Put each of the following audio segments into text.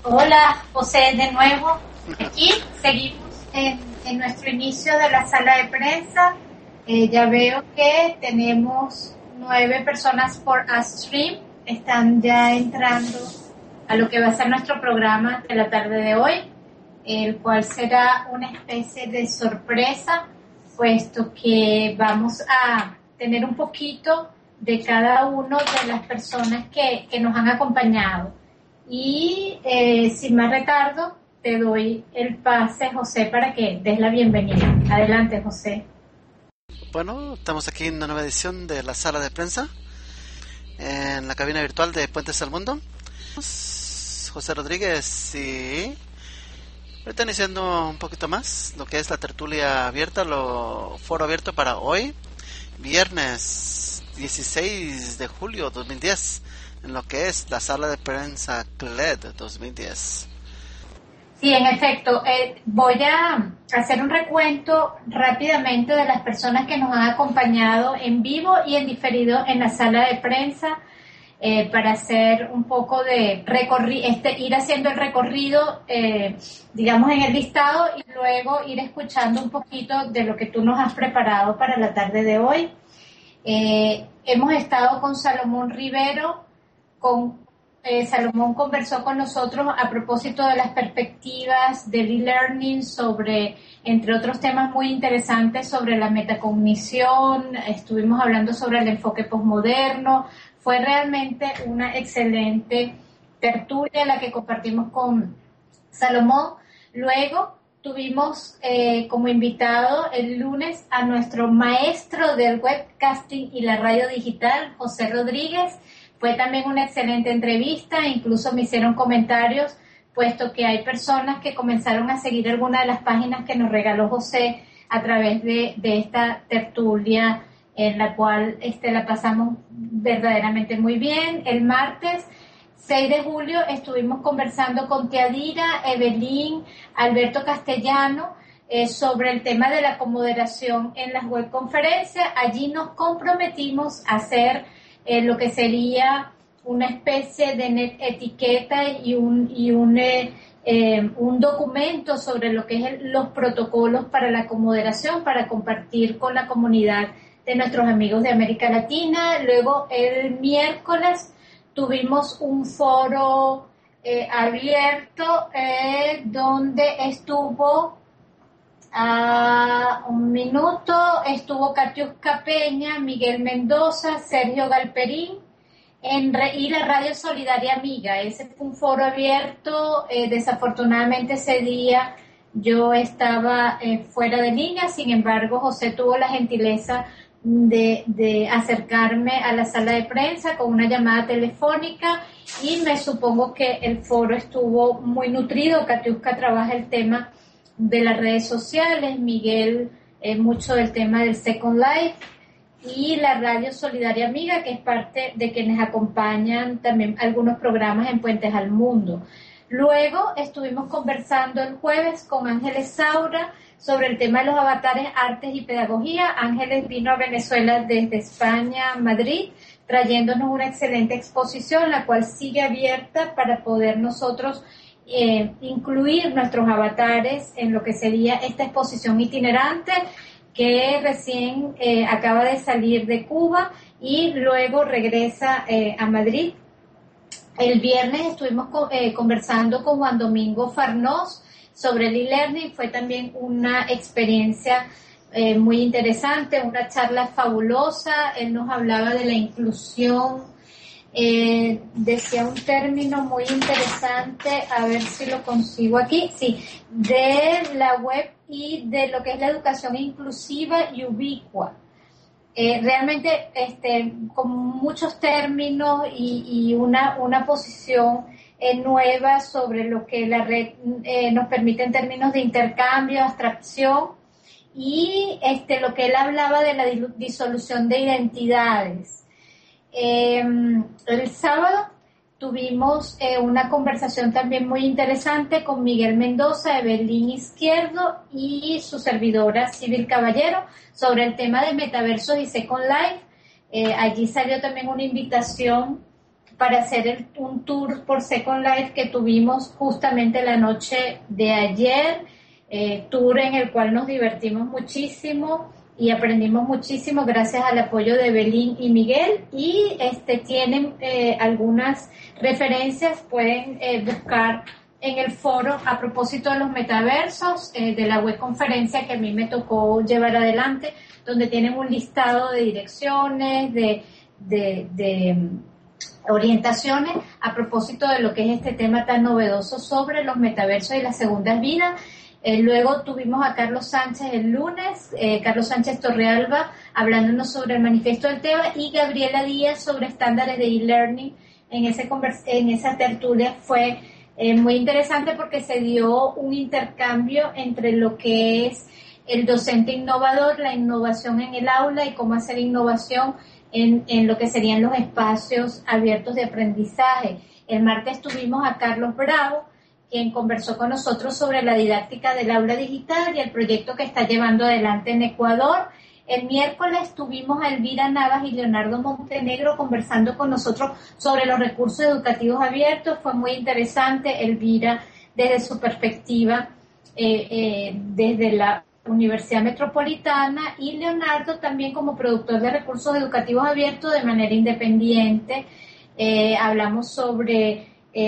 Hola, José, de nuevo. Aquí seguimos en nuestro inicio de la sala de prensa. Ya veo que tenemos 9 personas por Stream. Están ya entrando a lo que va a ser nuestro programa de la tarde de hoy, el cual será una especie de sorpresa, puesto que vamos a tener un poquito de cada uno de las personas que nos han acompañado. Y sin más retardo, te doy el pase, José, para que des la bienvenida. Adelante, José. Bueno, estamos aquí en una nueva edición de la sala de prensa, en la cabina virtual de Puentes al Mundo. José Rodríguez y ahorita iniciando un poquito más lo que es la tertulia abierta, lo foro abierto para hoy, viernes 16 de julio 2010, en lo que es la sala de prensa CLED 2010. Sí, en efecto, voy a hacer un recuento rápidamente de las personas que nos han acompañado en vivo y en diferido en la sala de prensa, para hacer un poco de ir haciendo el recorrido, digamos, en el listado, y luego ir escuchando un poquito de lo que tú nos has preparado para la tarde de hoy. Hemos estado con Salomón Rivero. Salomón conversó con nosotros a propósito de las perspectivas del e-learning sobre, entre otros temas muy interesantes, sobre la metacognición. Estuvimos hablando sobre el enfoque posmoderno. Fue realmente una excelente tertulia la que compartimos con Salomón. Luego tuvimos como invitado el lunes a nuestro maestro del webcasting y la radio digital, José Rodríguez. Fue también una excelente entrevista, incluso me hicieron comentarios, puesto que hay personas que comenzaron a seguir alguna de las páginas que nos regaló José a través de esta tertulia, en la cual la pasamos verdaderamente muy bien. El martes 6 de julio estuvimos conversando con Teadira, Evelyn, Alberto Castellano, sobre el tema de la comoderación en las webconferencias. Allí nos comprometimos a hacer lo que sería una especie de etiqueta y un documento sobre lo que es los protocolos para la comoderación, para compartir con la comunidad de nuestros amigos de América Latina. Luego el miércoles tuvimos un foro abierto, donde estuvo estuvo Katiuska Peña, Miguel Mendoza, Sergio Galperín y la Radio Solidaria Amiga. Ese fue un foro abierto. Desafortunadamente ese día yo estaba fuera de línea, sin embargo José tuvo la gentileza de acercarme a la sala de prensa con una llamada telefónica, y me supongo que el foro estuvo muy nutrido. Katiuska trabaja el tema de las redes sociales, Miguel mucho del tema del Second Life, y la Radio Solidaria Amiga, que es parte de quienes acompañan también algunos programas en Puentes al Mundo. Luego estuvimos conversando el jueves con Ángeles Saura sobre el tema de los avatares, artes y pedagogía. Ángeles vino a Venezuela desde España, Madrid, trayéndonos una excelente exposición, la cual sigue abierta para poder nosotros incluir nuestros avatares en lo que sería esta exposición itinerante, que recién acaba de salir de Cuba y luego regresa a Madrid. El viernes estuvimos conversando con Juan Domingo Farnós sobre el e-learning. Fue también una experiencia muy interesante, una charla fabulosa. Él nos hablaba de la inclusión, decía un término muy interesante, a ver si lo consigo aquí, sí, de la web y de lo que es la educación inclusiva y ubicua. Realmente con muchos términos y una posición nueva sobre lo que la red nos permite en términos de intercambio, abstracción, y lo que él hablaba de la disolución de identidades. El sábado tuvimos una conversación también muy interesante con Miguel Mendoza, Evelyn Izquierdo y su servidora Civil Caballero sobre el tema de metaversos y Second Life. Allí salió también una invitación para hacer un tour por Second Life que tuvimos justamente la noche de ayer, tour en el cual nos divertimos muchísimo y aprendimos muchísimo gracias al apoyo de Belín y Miguel, y tienen algunas referencias, pueden buscar en el foro a propósito de los metaversos, de la web conferencia que a mí me tocó llevar adelante, donde tienen un listado de direcciones, de orientaciones a propósito de lo que es este tema tan novedoso sobre los metaversos y las segundas vidas. Luego tuvimos a Carlos Sánchez el lunes, Carlos Sánchez Torrealba hablándonos sobre el manifiesto del TEBA, y Gabriela Díaz sobre estándares de e-learning. En esa tertulia fue muy interesante porque se dio un intercambio entre lo que es el docente innovador, la innovación en el aula y cómo hacer innovación en lo que serían los espacios abiertos de aprendizaje. El martes tuvimos a Carlos Bravo, quien conversó con nosotros sobre la didáctica del aula digital y el proyecto que está llevando adelante en Ecuador. El miércoles tuvimos a Elvira Navas y Leonardo Montenegro conversando con nosotros sobre los recursos educativos abiertos. Fue muy interesante, Elvira desde su perspectiva, desde la Universidad Metropolitana, y Leonardo también como productor de recursos educativos abiertos de manera independiente. Hablamos sobre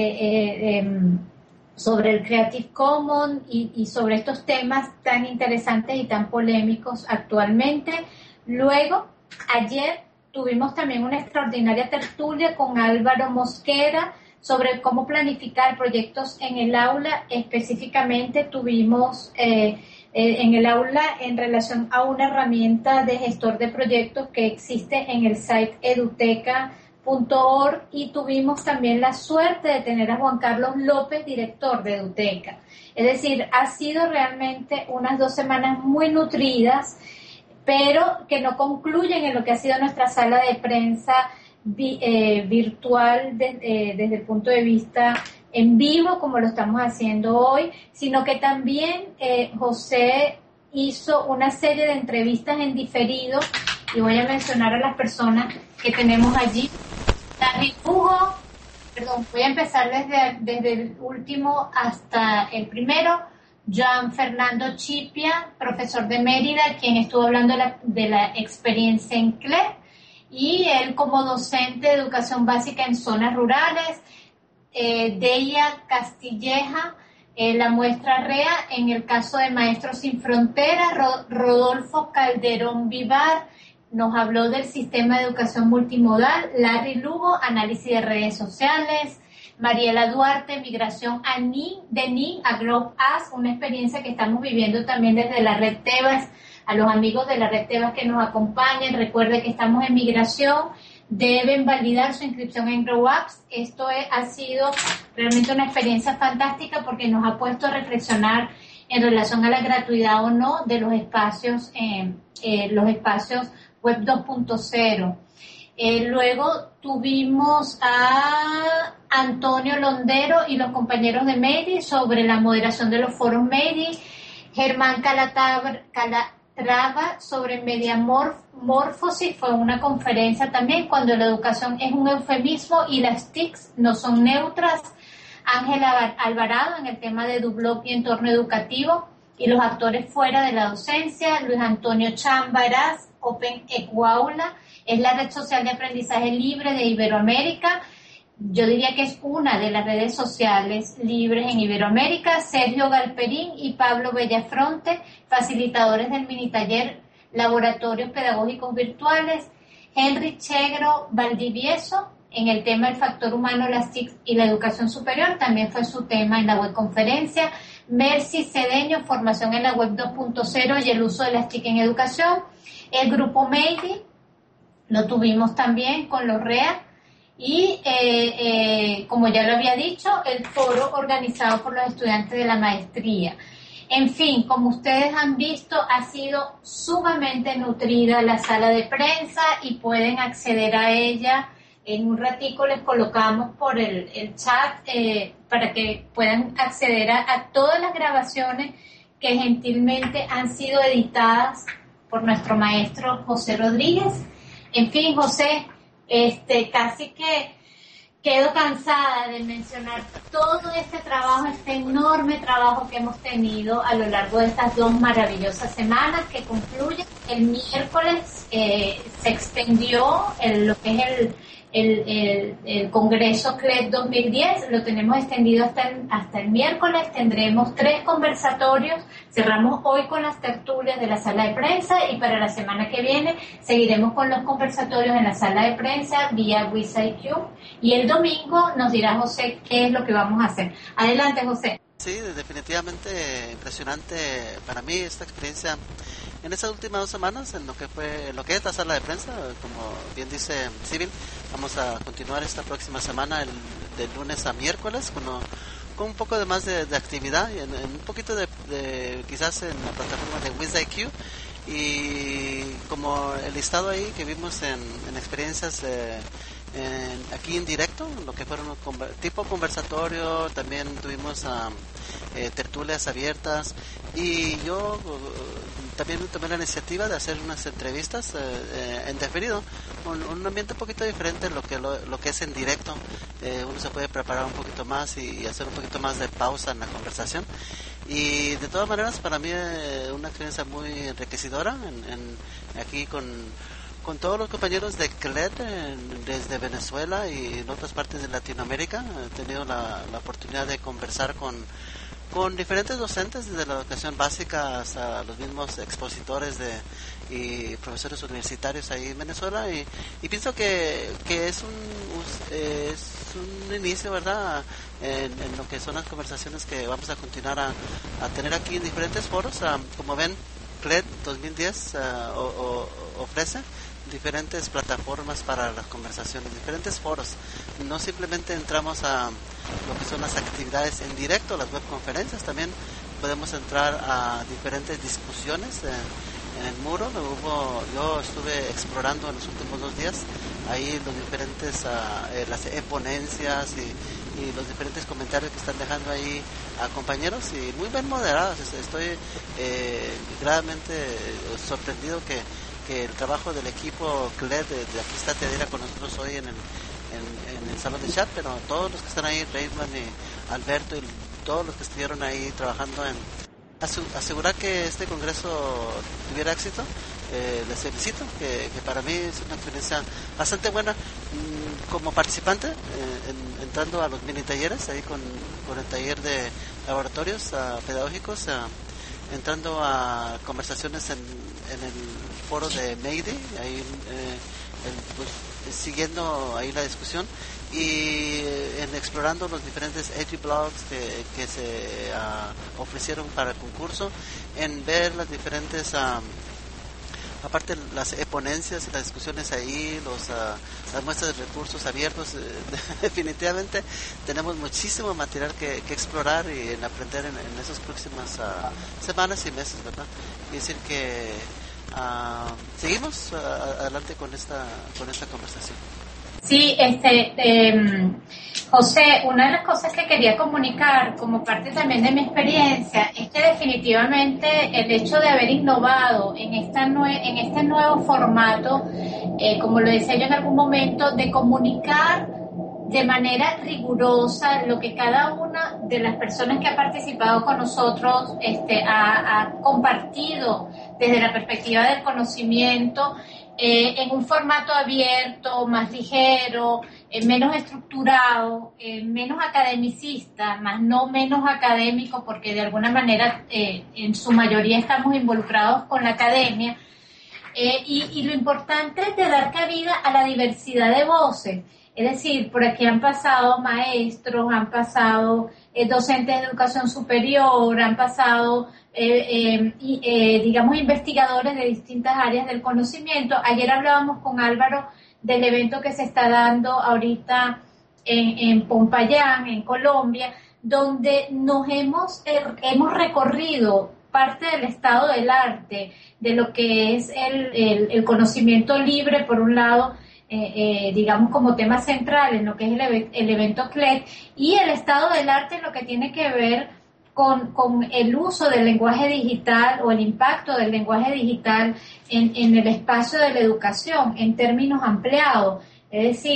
el Creative Commons y sobre estos temas tan interesantes y tan polémicos actualmente. Luego, ayer tuvimos también una extraordinaria tertulia con Álvaro Mosquera sobre cómo planificar proyectos en el aula. Específicamente tuvimos en el aula en relación a una herramienta de gestor de proyectos que existe en el site eduteca.org, y tuvimos también la suerte de tener a Juan Carlos López, director de Eduteca. Es decir, ha sido realmente unas 2 semanas muy nutridas, pero que no concluyen en lo que ha sido nuestra sala de prensa virtual desde el punto de vista en vivo, como lo estamos haciendo hoy, sino que también José hizo una serie de entrevistas en diferido, y voy a mencionar a las personas que tenemos allí. Larry Hugo, voy a empezar desde el último hasta el primero. Joan Fernando Chipia, profesor de Mérida, quien estuvo hablando de la experiencia en CLEP, y él como docente de educación básica en zonas rurales. Deia Castilleja, la muestra REA en el caso de Maestros Sin Fronteras. Rodolfo Calderón Vivar nos habló del sistema de educación multimodal. Larry Lugo, análisis de redes sociales. Mariela Duarte, migración de NIN a Globe As, una experiencia que estamos viviendo también desde la Red Tebas. A los amigos de la Red Tebas que nos acompañen, recuerde que estamos en migración, deben validar su inscripción en Grow Apps. Esto ha sido realmente una experiencia fantástica porque nos ha puesto a reflexionar en relación a la gratuidad o no de los espacios Web 2.0. Luego tuvimos a Antonio Londero y los compañeros de MEDI sobre la moderación de los foros MEDI. Germán Calatrava sobre mediamorfosis, fue una conferencia también, cuando la educación es un eufemismo y las TICs no son neutras. Ángela Alvarado en el tema de Dublop y entorno educativo y los actores fuera de la docencia. Luis Antonio Chambaraz, Open Ecuaula, es la red social de aprendizaje libre de Iberoamérica. Yo diría que es una de las redes sociales libres en Iberoamérica. Sergio Galperín y Pablo Bellafronte, facilitadores del mini taller Laboratorios Pedagógicos Virtuales. Henry Chegro Valdivieso, en el tema del factor humano, las TIC y la educación superior, también fue su tema en la web conferencia. Mercy Cedeño, formación en la web 2.0 y el uso de las TIC en educación. El grupo MEDI lo tuvimos también con los REA. Y como ya lo había dicho, el foro organizado por los estudiantes de la maestría. En fin, como ustedes han visto, ha sido sumamente nutrida la sala de prensa y pueden acceder a ella. En un ratico les colocamos por el chat para que puedan acceder a todas las grabaciones que gentilmente han sido editadas por nuestro maestro José Rodríguez. En fin, José, casi que quedo cansada de mencionar todo este trabajo, este enorme trabajo que hemos tenido a lo largo de estas 2 maravillosas semanas que concluyen. El miércoles se extendió lo que es el Congreso CLED 2010, lo tenemos extendido hasta el miércoles. Tendremos 3 conversatorios, cerramos hoy con las tertulias de la sala de prensa y para la semana que viene seguiremos con los conversatorios en la sala de prensa vía WISA-IQ, y el domingo nos dirá José qué es lo que vamos a hacer. Adelante, José. Sí, definitivamente impresionante para mí esta experiencia en estas últimas 2 semanas en lo que es la sala de prensa. Como bien dice Civil, vamos a continuar esta próxima semana de lunes a miércoles con un poco de más de actividad y en un poquito de quizás en la plataforma de WizIQ, y como el listado ahí que vimos en experiencias aquí en directo, lo que fueron tipo conversatorio. También tuvimos tertulias abiertas, y yo también tomé la iniciativa de hacer unas entrevistas en diferido, un ambiente un poquito diferente lo que es en directo. Uno se puede preparar un poquito más y hacer un poquito más de pausa en la conversación, y de todas maneras para mí una experiencia muy enriquecedora aquí con todos los compañeros de CLED desde Venezuela y en otras partes de Latinoamérica. He tenido la oportunidad de conversar con diferentes docentes, desde la educación básica hasta los mismos expositores y profesores universitarios ahí en Venezuela, y pienso que es un inicio, ¿verdad?, en lo que son las conversaciones que vamos a continuar a tener aquí en diferentes foros. Como ven, CLED 2010 ofrece diferentes plataformas para las conversaciones, diferentes foros. No simplemente entramos a lo que son las actividades en directo, las webconferencias, también podemos entrar a diferentes discusiones en el muro. Yo estuve explorando en los últimos 2 días ahí los diferentes las ponencias y los diferentes comentarios que están dejando ahí a compañeros, y muy bien moderados. Estoy gravemente sorprendido que el trabajo del equipo CLED de aquí está Tedira con nosotros hoy en el salón de chat, pero todos los que están ahí, Raymond y Alberto y todos los que estuvieron ahí trabajando en asegurar que este congreso tuviera éxito, les felicito, que para mí es una experiencia bastante buena como participante, entrando a los mini talleres ahí con el taller de laboratorios pedagógicos, entrando a conversaciones en el foro de Mayday, ahí pues, siguiendo ahí la discusión, y en explorando los diferentes edublogs que se ofrecieron para el concurso, en ver las diferentes aparte las ponencias y las discusiones ahí, las muestras de recursos abiertos. Definitivamente tenemos muchísimo material que explorar y en aprender en esas próximas semanas y meses, ¿verdad? Y decir que seguimos adelante con esta conversación. Sí, José, una de las cosas que quería comunicar como parte también de mi experiencia es que definitivamente el hecho de haber innovado en este nuevo formato, como lo decía yo en algún momento, de comunicar de manera rigurosa lo que cada una de las personas que ha participado con nosotros ha compartido desde la perspectiva del conocimiento, en un formato abierto, más ligero, menos estructurado, menos academicista, más no menos académico, porque de alguna manera en su mayoría estamos involucrados con la academia, y lo importante es de dar cabida a la diversidad de voces. Es decir, por aquí han pasado maestros, han pasado docentes de educación superior, han pasado digamos investigadores de distintas áreas del conocimiento. Ayer hablábamos con Álvaro del evento que se está dando ahorita en Pompayán, en Colombia, donde nos hemos recorrido parte del estado del arte, de lo que es el conocimiento libre, por un lado, digamos como tema central en lo que es el evento CLED, y el estado del arte en lo que tiene que ver con el uso del lenguaje digital o el impacto del lenguaje digital en el espacio de la educación en términos ampliados. Es decir,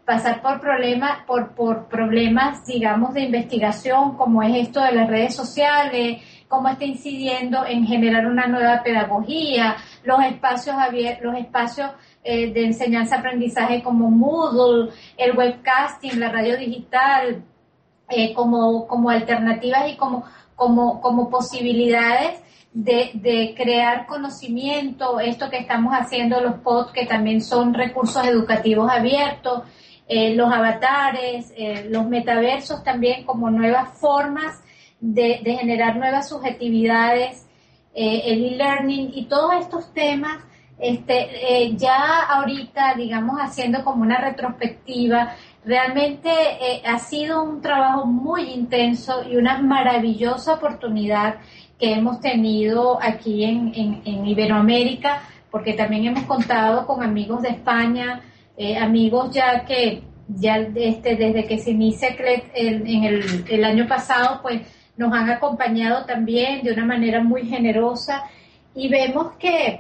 pasar por problemas, digamos, de investigación, como es esto de las redes sociales, cómo está incidiendo en generar una nueva pedagogía, los espacios de enseñanza-aprendizaje como Moodle, el webcasting, la radio digital, como alternativas y como posibilidades de crear conocimiento, esto que estamos haciendo, los pods, que también son recursos educativos abiertos, los avatares, los metaversos también como nuevas formas de generar nuevas subjetividades, el e-learning y todos estos temas, ya ahorita, digamos, haciendo como una retrospectiva, realmente ha sido un trabajo muy intenso y una maravillosa oportunidad que hemos tenido aquí en Iberoamérica, porque también hemos contado con amigos de España, amigos ya desde que se inicia CLET en el año pasado, pues nos han acompañado también de una manera muy generosa, y vemos que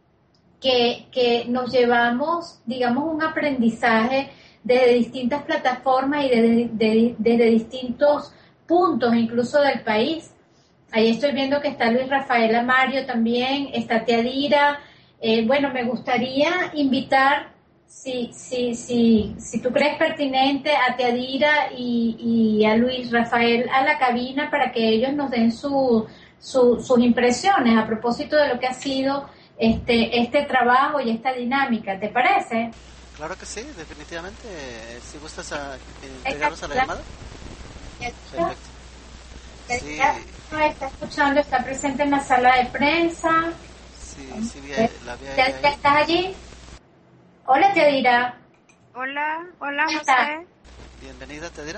nos llevamos, digamos, un aprendizaje desde distintas plataformas y desde distintos puntos incluso del país. Ahí estoy viendo que está Luis Rafael Amario también, está Teadira. Bueno, me gustaría invitar, si tú crees pertinente, a Teadira y a Luis Rafael a la cabina para que ellos nos den sus impresiones a propósito de lo que ha sido este trabajo y esta dinámica. ¿Te parece? Claro que sí, definitivamente. Si gustas entregarnos a la llamada. Perfecto. Sí. Nos está escuchando, está presente en la sala de prensa. Sí, la vi ¿Ya ahí. estás allí? Hola, Teadira. Hola José. Bienvenida, Teadira.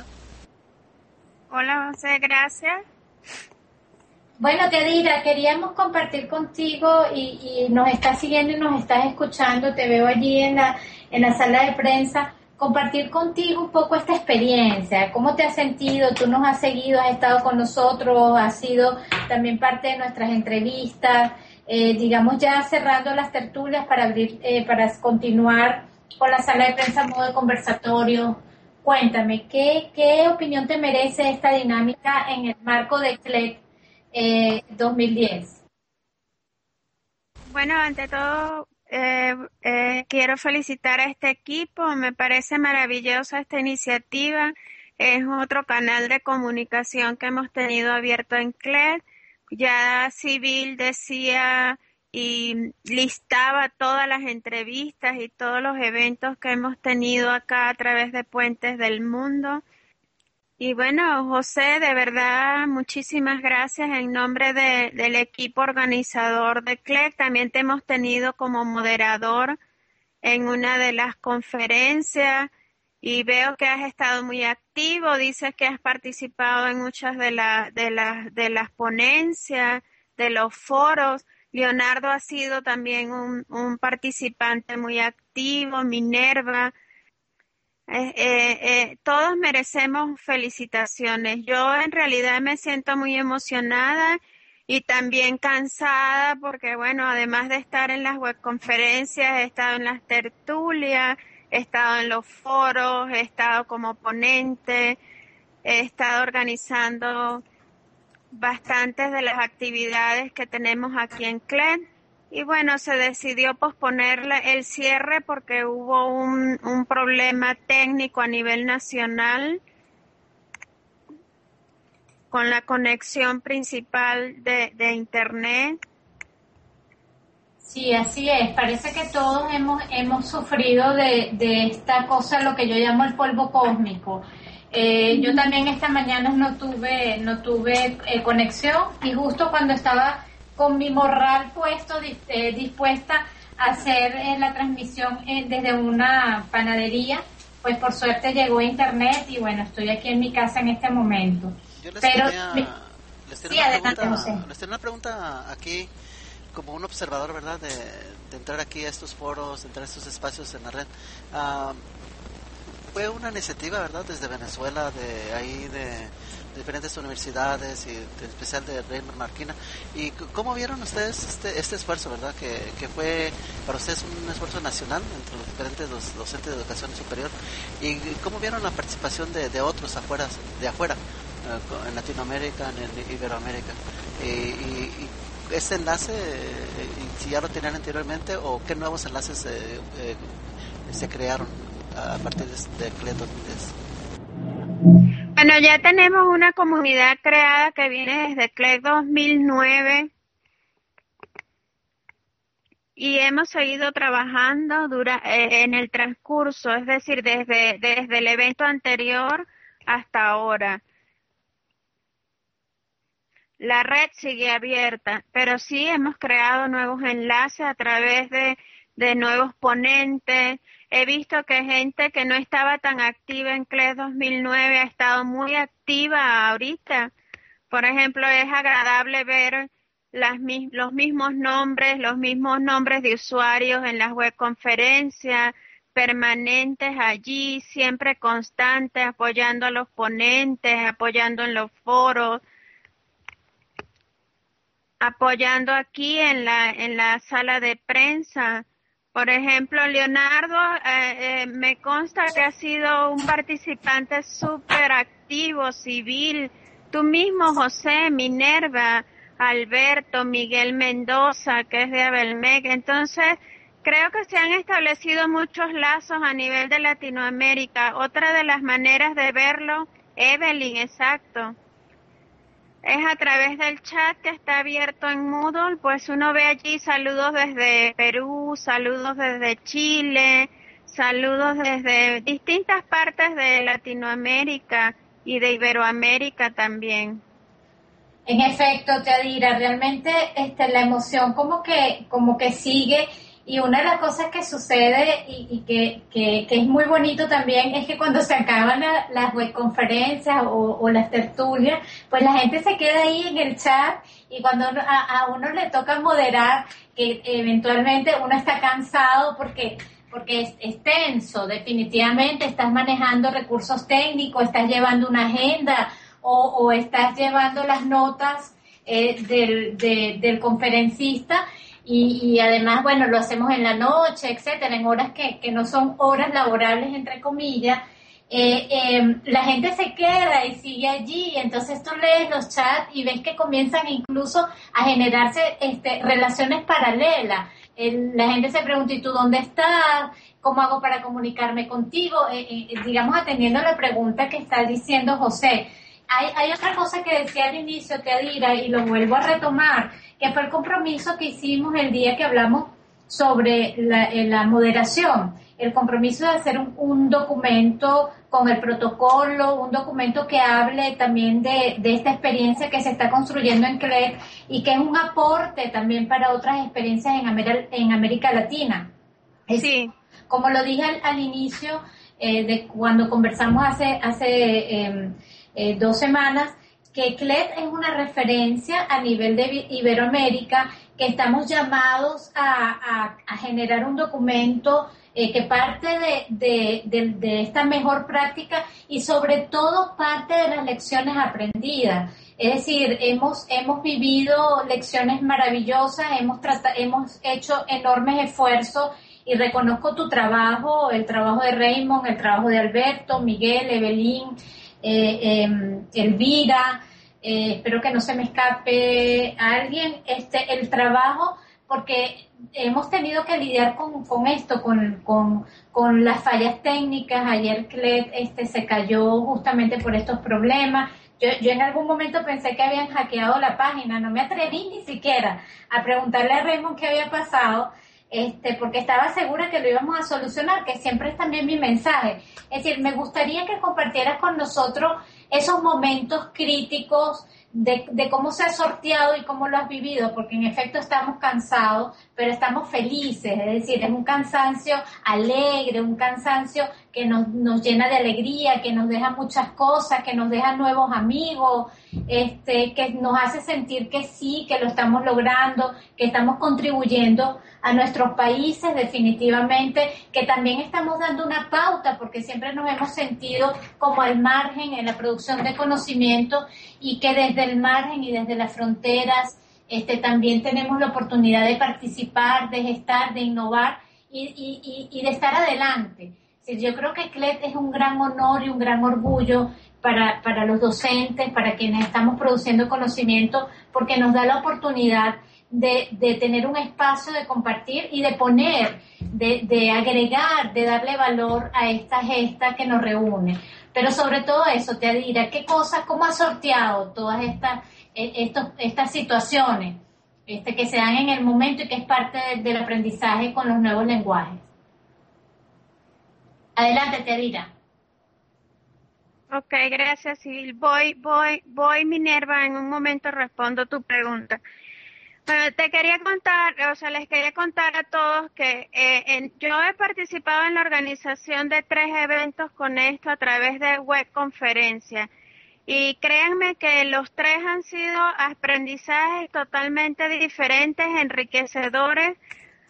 Hola José, gracias. Bueno, Teadira, queríamos compartir contigo y nos estás siguiendo y nos estás escuchando, te veo allí en la sala de prensa, compartir contigo un poco esta experiencia, cómo te has sentido, tú nos has seguido, has estado con nosotros, has sido también parte de nuestras entrevistas, digamos ya cerrando las tertulias para para continuar con la sala de prensa a modo de conversatorio. Cuéntame, ¿qué opinión te merece esta dinámica en el marco de CLET 2010? Bueno, ante todo, quiero felicitar a este equipo. Me parece maravillosa esta iniciativa. Es otro canal de comunicación que hemos tenido abierto en CLED. Ya Civil decía y listaba todas las entrevistas y todos los eventos que hemos tenido acá a través de Puentes del Mundo. Y bueno, José, de verdad, muchísimas gracias en nombre del equipo organizador de CLEC. También te hemos tenido como moderador en una de las conferencias y veo que has estado muy activo. Dices que has participado en muchas de las ponencias, de los foros. Leonardo ha sido también un participante muy activo, Minerva. Todos merecemos felicitaciones. Yo en realidad me siento muy emocionada y también cansada porque, bueno, además de estar en las webconferencias, he estado en las tertulias, he estado en los foros, he estado como ponente, he estado organizando bastantes de las actividades que tenemos aquí en CLED. Y bueno, se decidió posponer el cierre porque hubo un problema técnico a nivel nacional con la conexión principal de Internet. Sí, así es. Parece que todos hemos sufrido de esta cosa, lo que yo llamo el polvo cósmico. Yo también esta mañana no tuve conexión y justo cuando estaba con mi morral puesto, dispuesta a hacer la transmisión desde una panadería, pues por suerte llegó internet y bueno, estoy aquí en mi casa en este momento. Yo les tenía una pregunta aquí como un observador, ¿verdad? De entrar aquí a estos foros, entrar a estos espacios en la red. Fue una iniciativa, ¿verdad? Desde Venezuela, de diferentes universidades y en especial de Raymond Marquina. ¿Y cómo vieron ustedes este esfuerzo, verdad? Que fue para ustedes un esfuerzo nacional entre los diferentes docentes de educación superior. ¿Y cómo vieron la participación de otros afuera, en Latinoamérica, en Iberoamérica? Y ese enlace, si ya lo tenían anteriormente, o qué nuevos enlaces se crearon a partir de CLED 2010. Bueno, ya tenemos una comunidad creada que viene desde CLED 2009 y hemos seguido trabajando en el transcurso, es decir, desde el evento anterior hasta ahora. La red sigue abierta, pero sí hemos creado nuevos enlaces a través de nuevos ponentes. He visto que gente que no estaba tan activa en CLED 2009 ha estado muy activa ahorita. Por ejemplo, es agradable ver los mismos nombres de usuarios en las webconferencias, permanentes allí, siempre constantes, apoyando a los ponentes, apoyando en los foros, apoyando aquí en la sala de prensa. Por ejemplo, Leonardo, me consta que ha sido un participante súper activo, civil. Tú mismo, José, Minerva, Alberto, Miguel Mendoza, que es de Abelmec. Entonces, creo que se han establecido muchos lazos a nivel de Latinoamérica. Otra de las maneras de verlo, Evelyn, exacto, es a través del chat que está abierto en Moodle, pues uno ve allí saludos desde Perú, saludos desde Chile, saludos desde distintas partes de Latinoamérica y de Iberoamérica también. En efecto, Teadira, realmente la emoción como que sigue. Y una de las cosas que sucede y que es muy bonito también es que cuando se acaban las webconferencias o las tertulias, pues la gente se queda ahí en el chat, y cuando a uno le toca moderar, que eventualmente uno está cansado porque es tenso, definitivamente estás manejando recursos técnicos, estás llevando una agenda o estás llevando las notas del conferencista. Y además, bueno, lo hacemos en la noche, etcétera, en horas que no son horas laborables, entre comillas. La gente se queda y sigue allí, y entonces tú lees los chats y ves que comienzan incluso a generarse relaciones paralelas. La gente se pregunta, ¿y tú dónde estás? ¿Cómo hago para comunicarme contigo? Digamos, atendiendo a la pregunta que está diciendo José. Hay otra cosa que decía al inicio, Teadira, y lo vuelvo a retomar, que fue el compromiso que hicimos el día que hablamos sobre la moderación, el compromiso de hacer un documento con el protocolo, un documento que hable también de esta experiencia que se está construyendo en CLED y que es un aporte también para otras experiencias en América Latina. Sí. Como lo dije al inicio, de cuando conversamos hace 2 semanas, que CLED es una referencia a nivel de Iberoamérica, que estamos llamados a generar un documento que parte de esta mejor práctica y sobre todo parte de las lecciones aprendidas. Es decir, hemos vivido lecciones maravillosas, hemos hecho enormes esfuerzos, y reconozco tu trabajo, el trabajo de Raymond, el trabajo de Alberto, Miguel, Evelyn, Elvira, espero que no se me escape a alguien, el trabajo, porque hemos tenido que lidiar con esto, con las fallas técnicas. Ayer CLED se cayó justamente por estos problemas. Yo en algún momento pensé que habían hackeado la página, no me atreví ni siquiera a preguntarle a Raymond qué había pasado, porque estaba segura que lo íbamos a solucionar, que siempre es también mi mensaje. Es decir, me gustaría que compartieras con nosotros esos momentos críticos de cómo se ha sorteado y cómo lo has vivido, porque en efecto estamos cansados, pero estamos felices. Es decir, es un cansancio alegre, un cansancio nos llena de alegría, que nos deja muchas cosas, que nos deja nuevos amigos, que nos hace sentir que sí, que lo estamos logrando, que estamos contribuyendo a nuestros países definitivamente, que también estamos dando una pauta, porque siempre nos hemos sentido como al margen en la producción de conocimiento, y que desde el margen y desde las fronteras también tenemos la oportunidad de participar, de gestar, de innovar y de estar adelante. Yo creo que CLED es un gran honor y un gran orgullo para los docentes, para quienes estamos produciendo conocimiento, porque nos da la oportunidad de tener un espacio de compartir y de poner, de agregar, de darle valor a esta gesta que nos reúne. Pero sobre todo eso, te dirá qué cosas, cómo has sorteado todas estas situaciones que se dan en el momento y que es parte del aprendizaje con los nuevos lenguajes. Adelante, Tedira. Ok, gracias, Sil. Voy, Minerva, en un momento respondo tu pregunta. Bueno, les quería contar a todos que yo he participado en la organización de 3 eventos con esto a través de web conferencia. Y créanme que los 3 han sido aprendizajes totalmente diferentes, enriquecedores,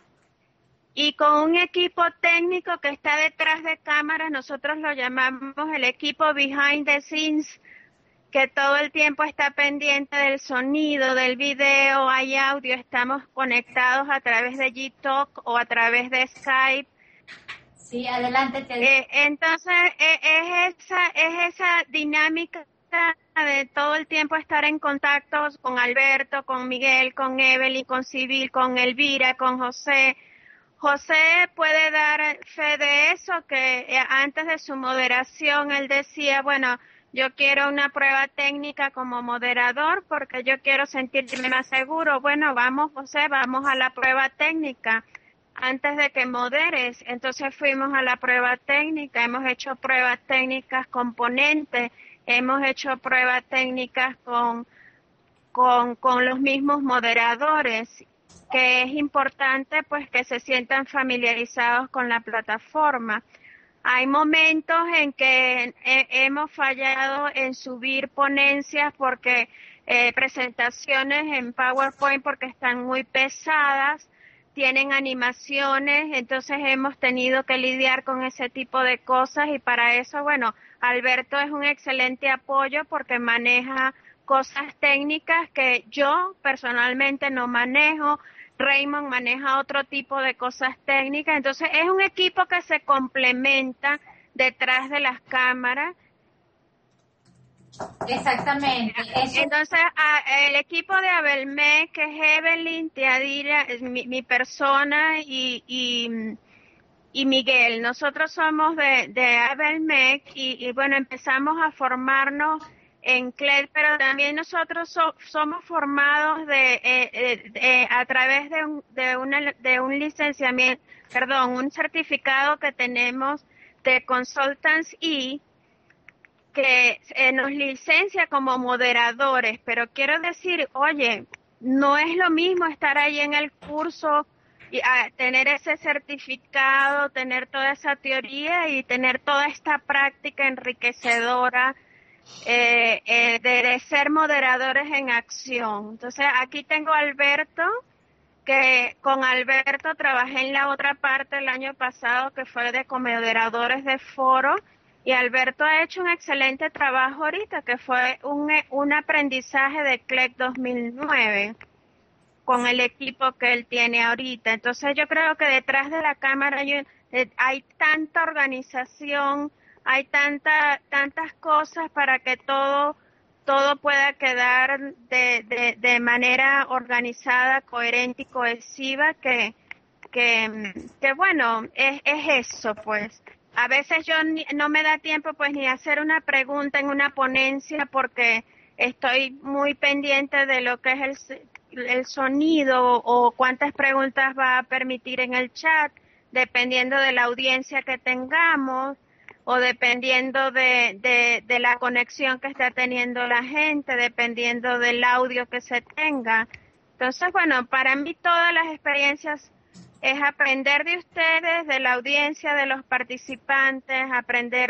y con un equipo técnico que está detrás de cámaras. Nosotros lo llamamos el equipo behind the scenes, que todo el tiempo está pendiente del sonido, del video, hay audio, estamos conectados a través de Gtalk o a través de Skype. Sí, adelante. Entonces, es esa dinámica de todo el tiempo estar en contacto con Alberto, con Miguel, con Evelyn, con Civil, con Elvira, con José. José puede dar fe de eso, que antes de su moderación él decía, bueno, yo quiero una prueba técnica como moderador porque yo quiero sentirme más seguro. Bueno, vamos, José, vamos a la prueba técnica antes de que moderes. Entonces fuimos a la prueba técnica, hemos hecho pruebas técnicas con ponentes, hemos hecho pruebas técnicas con los mismos moderadores, que es importante pues que se sientan familiarizados con la plataforma. Hay momentos en que hemos fallado en subir ponencias porque presentaciones en PowerPoint porque están muy pesadas, tienen animaciones, entonces hemos tenido que lidiar con ese tipo de cosas, y para eso, bueno, Alberto es un excelente apoyo porque maneja cosas técnicas que yo personalmente no manejo. Raymond maneja otro tipo de cosas técnicas, entonces es un equipo que se complementa detrás de las cámaras. Exactamente. Entonces, el equipo de Abelmec, que es Evelyn, Teadira, es mi persona, y Miguel, nosotros somos de Abelmec, y bueno, empezamos a formarnos en CLED, pero también nosotros somos formados a través de un licenciamiento, un certificado que tenemos de Consultants que nos licencia como moderadores, pero quiero decir, oye, no es lo mismo estar ahí en el curso y tener ese certificado, tener toda esa teoría y tener toda esta práctica enriquecedora de ser moderadores en acción. Entonces, aquí tengo a Alberto, que con Alberto trabajé en la otra parte el año pasado, que fue de comoderadores de foro, y Alberto ha hecho un excelente trabajo ahorita, que fue un aprendizaje de CLEC 2009 con el equipo que él tiene ahorita. Entonces yo creo que detrás de la cámara hay tanta organización, hay tantas cosas para que todo pueda quedar de manera organizada, coherente y cohesiva, que bueno, es eso, pues. A veces no me da tiempo pues ni hacer una pregunta en una ponencia porque estoy muy pendiente de lo que es el sonido o cuántas preguntas va a permitir en el chat, dependiendo de la audiencia que tengamos o dependiendo de la conexión que está teniendo la gente, dependiendo del audio que se tenga. Entonces, bueno, para mí todas las experiencias Es aprender de ustedes, de la audiencia, de los participantes, aprender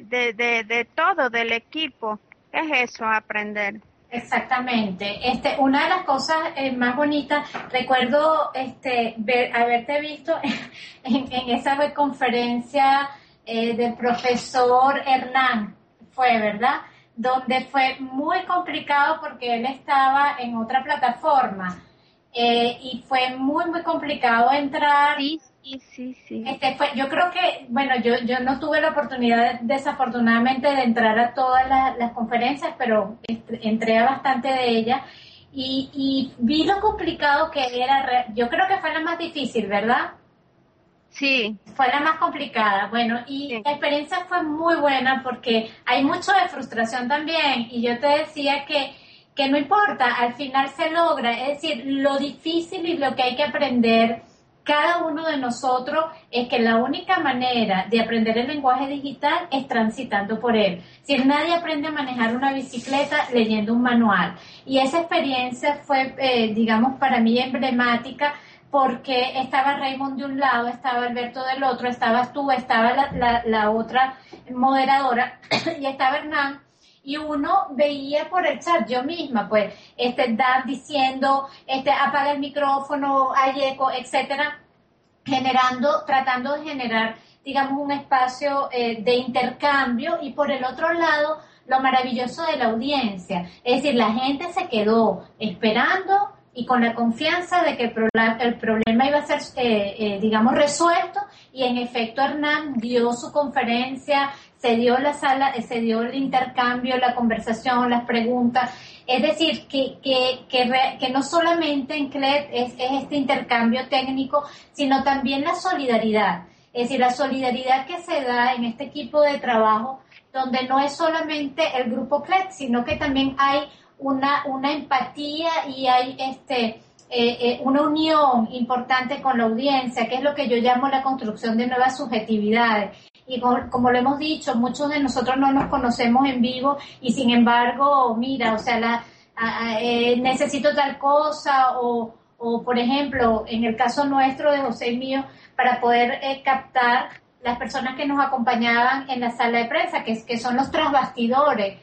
de todo, del equipo. Es eso, aprender. Exactamente. Una de las cosas más bonitas, recuerdo haberte visto en esa conferencia del profesor Hernán, fue, ¿verdad? Donde fue muy complicado porque él estaba en otra plataforma y fue muy, muy complicado entrar. Sí. Yo creo que, bueno, yo no tuve la oportunidad desafortunadamente de entrar a todas las conferencias, pero entré a bastante de ellas y vi lo complicado que era. Yo creo que fue la más difícil, ¿verdad? Sí. Fue la más complicada. Bueno, y Sí. la experiencia fue muy buena porque hay mucho de frustración también y yo te decía que no importa, al final se logra, es decir, lo difícil y lo que hay que aprender cada uno de nosotros es que la única manera de aprender el lenguaje digital es transitando por él. Si nadie aprende a manejar una bicicleta leyendo un manual. Y esa experiencia fue, digamos, para mí emblemática porque estaba Raymond de un lado, estaba Alberto del otro, estabas tú, estaba la otra moderadora y estaba Hernán. Y uno veía por el chat, yo misma, pues, Dan diciendo, apaga el micrófono, hay eco, etcétera, tratando de generar, digamos, un espacio de intercambio y por el otro lado, lo maravilloso de la audiencia. Es decir, la gente se quedó esperando y con la confianza de que el problema iba a ser, digamos, resuelto y en efecto Hernán dio su conferencia, se dio la sala, se dio el intercambio, la conversación, las preguntas. Es decir, que no solamente en CLED es este intercambio técnico, sino también la solidaridad. Es decir, la solidaridad que se da en este equipo de trabajo, donde no es solamente el grupo CLED, sino que también hay una empatía y hay una unión importante con la audiencia, que es lo que yo llamo la construcción de nuevas subjetividades. Y como lo hemos dicho, muchos de nosotros no nos conocemos en vivo y sin embargo, mira, o sea, necesito tal cosa o, por ejemplo, en el caso nuestro de José y mío, para poder captar las personas que nos acompañaban en la sala de prensa, que son los tras bastidores.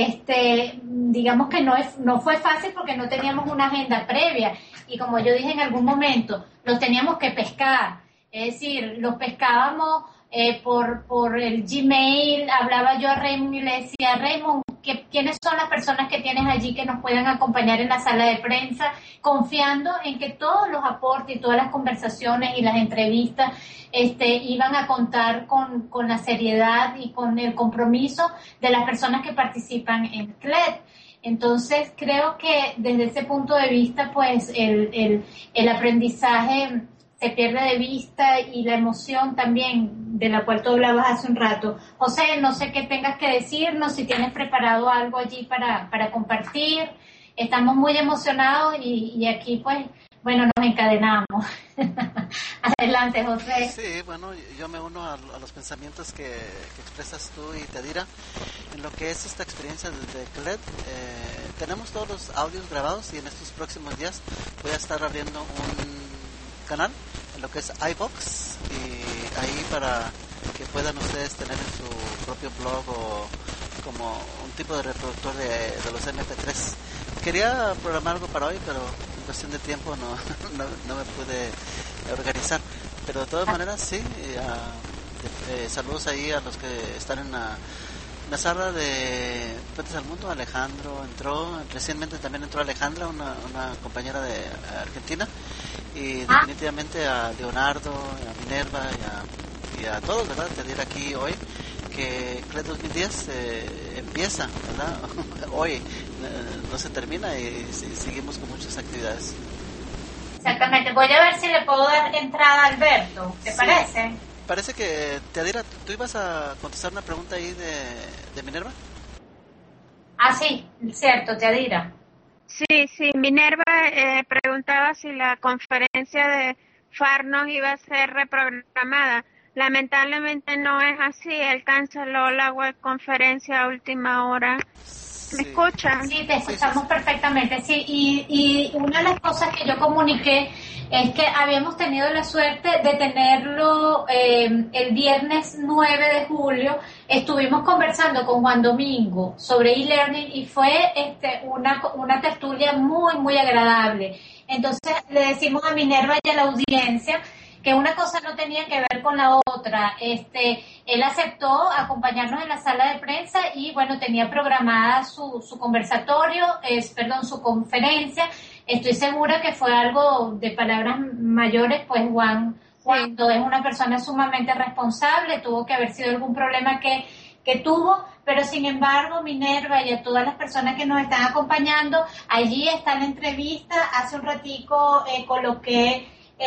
Digamos que no fue fácil porque no teníamos una agenda previa y como yo dije en algún momento, los teníamos que pescar, es decir, los pescábamos por el Gmail, hablaba yo a Raymond y le decía, Raymond, ¿quiénes son las personas que tienes allí que nos puedan acompañar en la sala de prensa? Confiando en que todos los aportes y todas las conversaciones y las entrevistas iban a contar con la seriedad y con el compromiso de las personas que participan en CLED. Entonces creo que desde ese punto de vista pues el aprendizaje se pierde de vista y la emoción también de la cual tú hablabas hace un rato. José, no sé qué tengas que decirnos, si tienes preparado algo allí para compartir. Estamos muy emocionados y aquí pues, bueno, nos encadenamos. Adelante, José. Sí, bueno, yo me uno a los pensamientos que expresas tú y Tadira en lo que es esta experiencia de CLED. Tenemos todos los audios grabados y en estos próximos días voy a estar abriendo un canal en lo que es iVox y ahí para que puedan ustedes tener en su propio blog o como un tipo de reproductor de los MP3. Quería programar algo para hoy, pero en cuestión de tiempo no me pude organizar, pero de todas maneras sí, saludos ahí a los que están en la sala de Puentes al Mundo. Alejandro entró, recientemente también entró Alejandra, una compañera de Argentina, y definitivamente a Leonardo, a Minerva y a todos, ¿verdad? Tener aquí hoy que CLED 2010 empieza, ¿verdad? Hoy no se termina y seguimos con muchas actividades. Exactamente, voy a ver si le puedo dar entrada a Alberto, ¿te parece? Parece que, Teadira, tú ibas a contestar una pregunta ahí de Minerva. Ah, sí, cierto, Teadira. Sí, Minerva preguntaba si la conferencia de Farnos iba a ser reprogramada. Lamentablemente no es así, él canceló la web conferencia a última hora ¿Me escuchan? Sí, te escuchamos perfectamente, sí, y una de las cosas que yo comuniqué es que habíamos tenido la suerte de tenerlo el viernes 9 de julio, estuvimos conversando con Juan Domingo sobre e-learning y fue una tertulia muy, muy agradable. Entonces le decimos a Minerva y a la audiencia que una cosa no tenía que ver con la otra. Él aceptó acompañarnos en la sala de prensa y bueno, tenía programada su conversatorio, su conferencia. Estoy segura que fue algo de palabras mayores, pues Juan, cuando es una persona sumamente responsable, tuvo que haber sido algún problema que tuvo, pero sin embargo, Minerva y a todas las personas que nos están acompañando, allí está la entrevista. Hace un ratico coloqué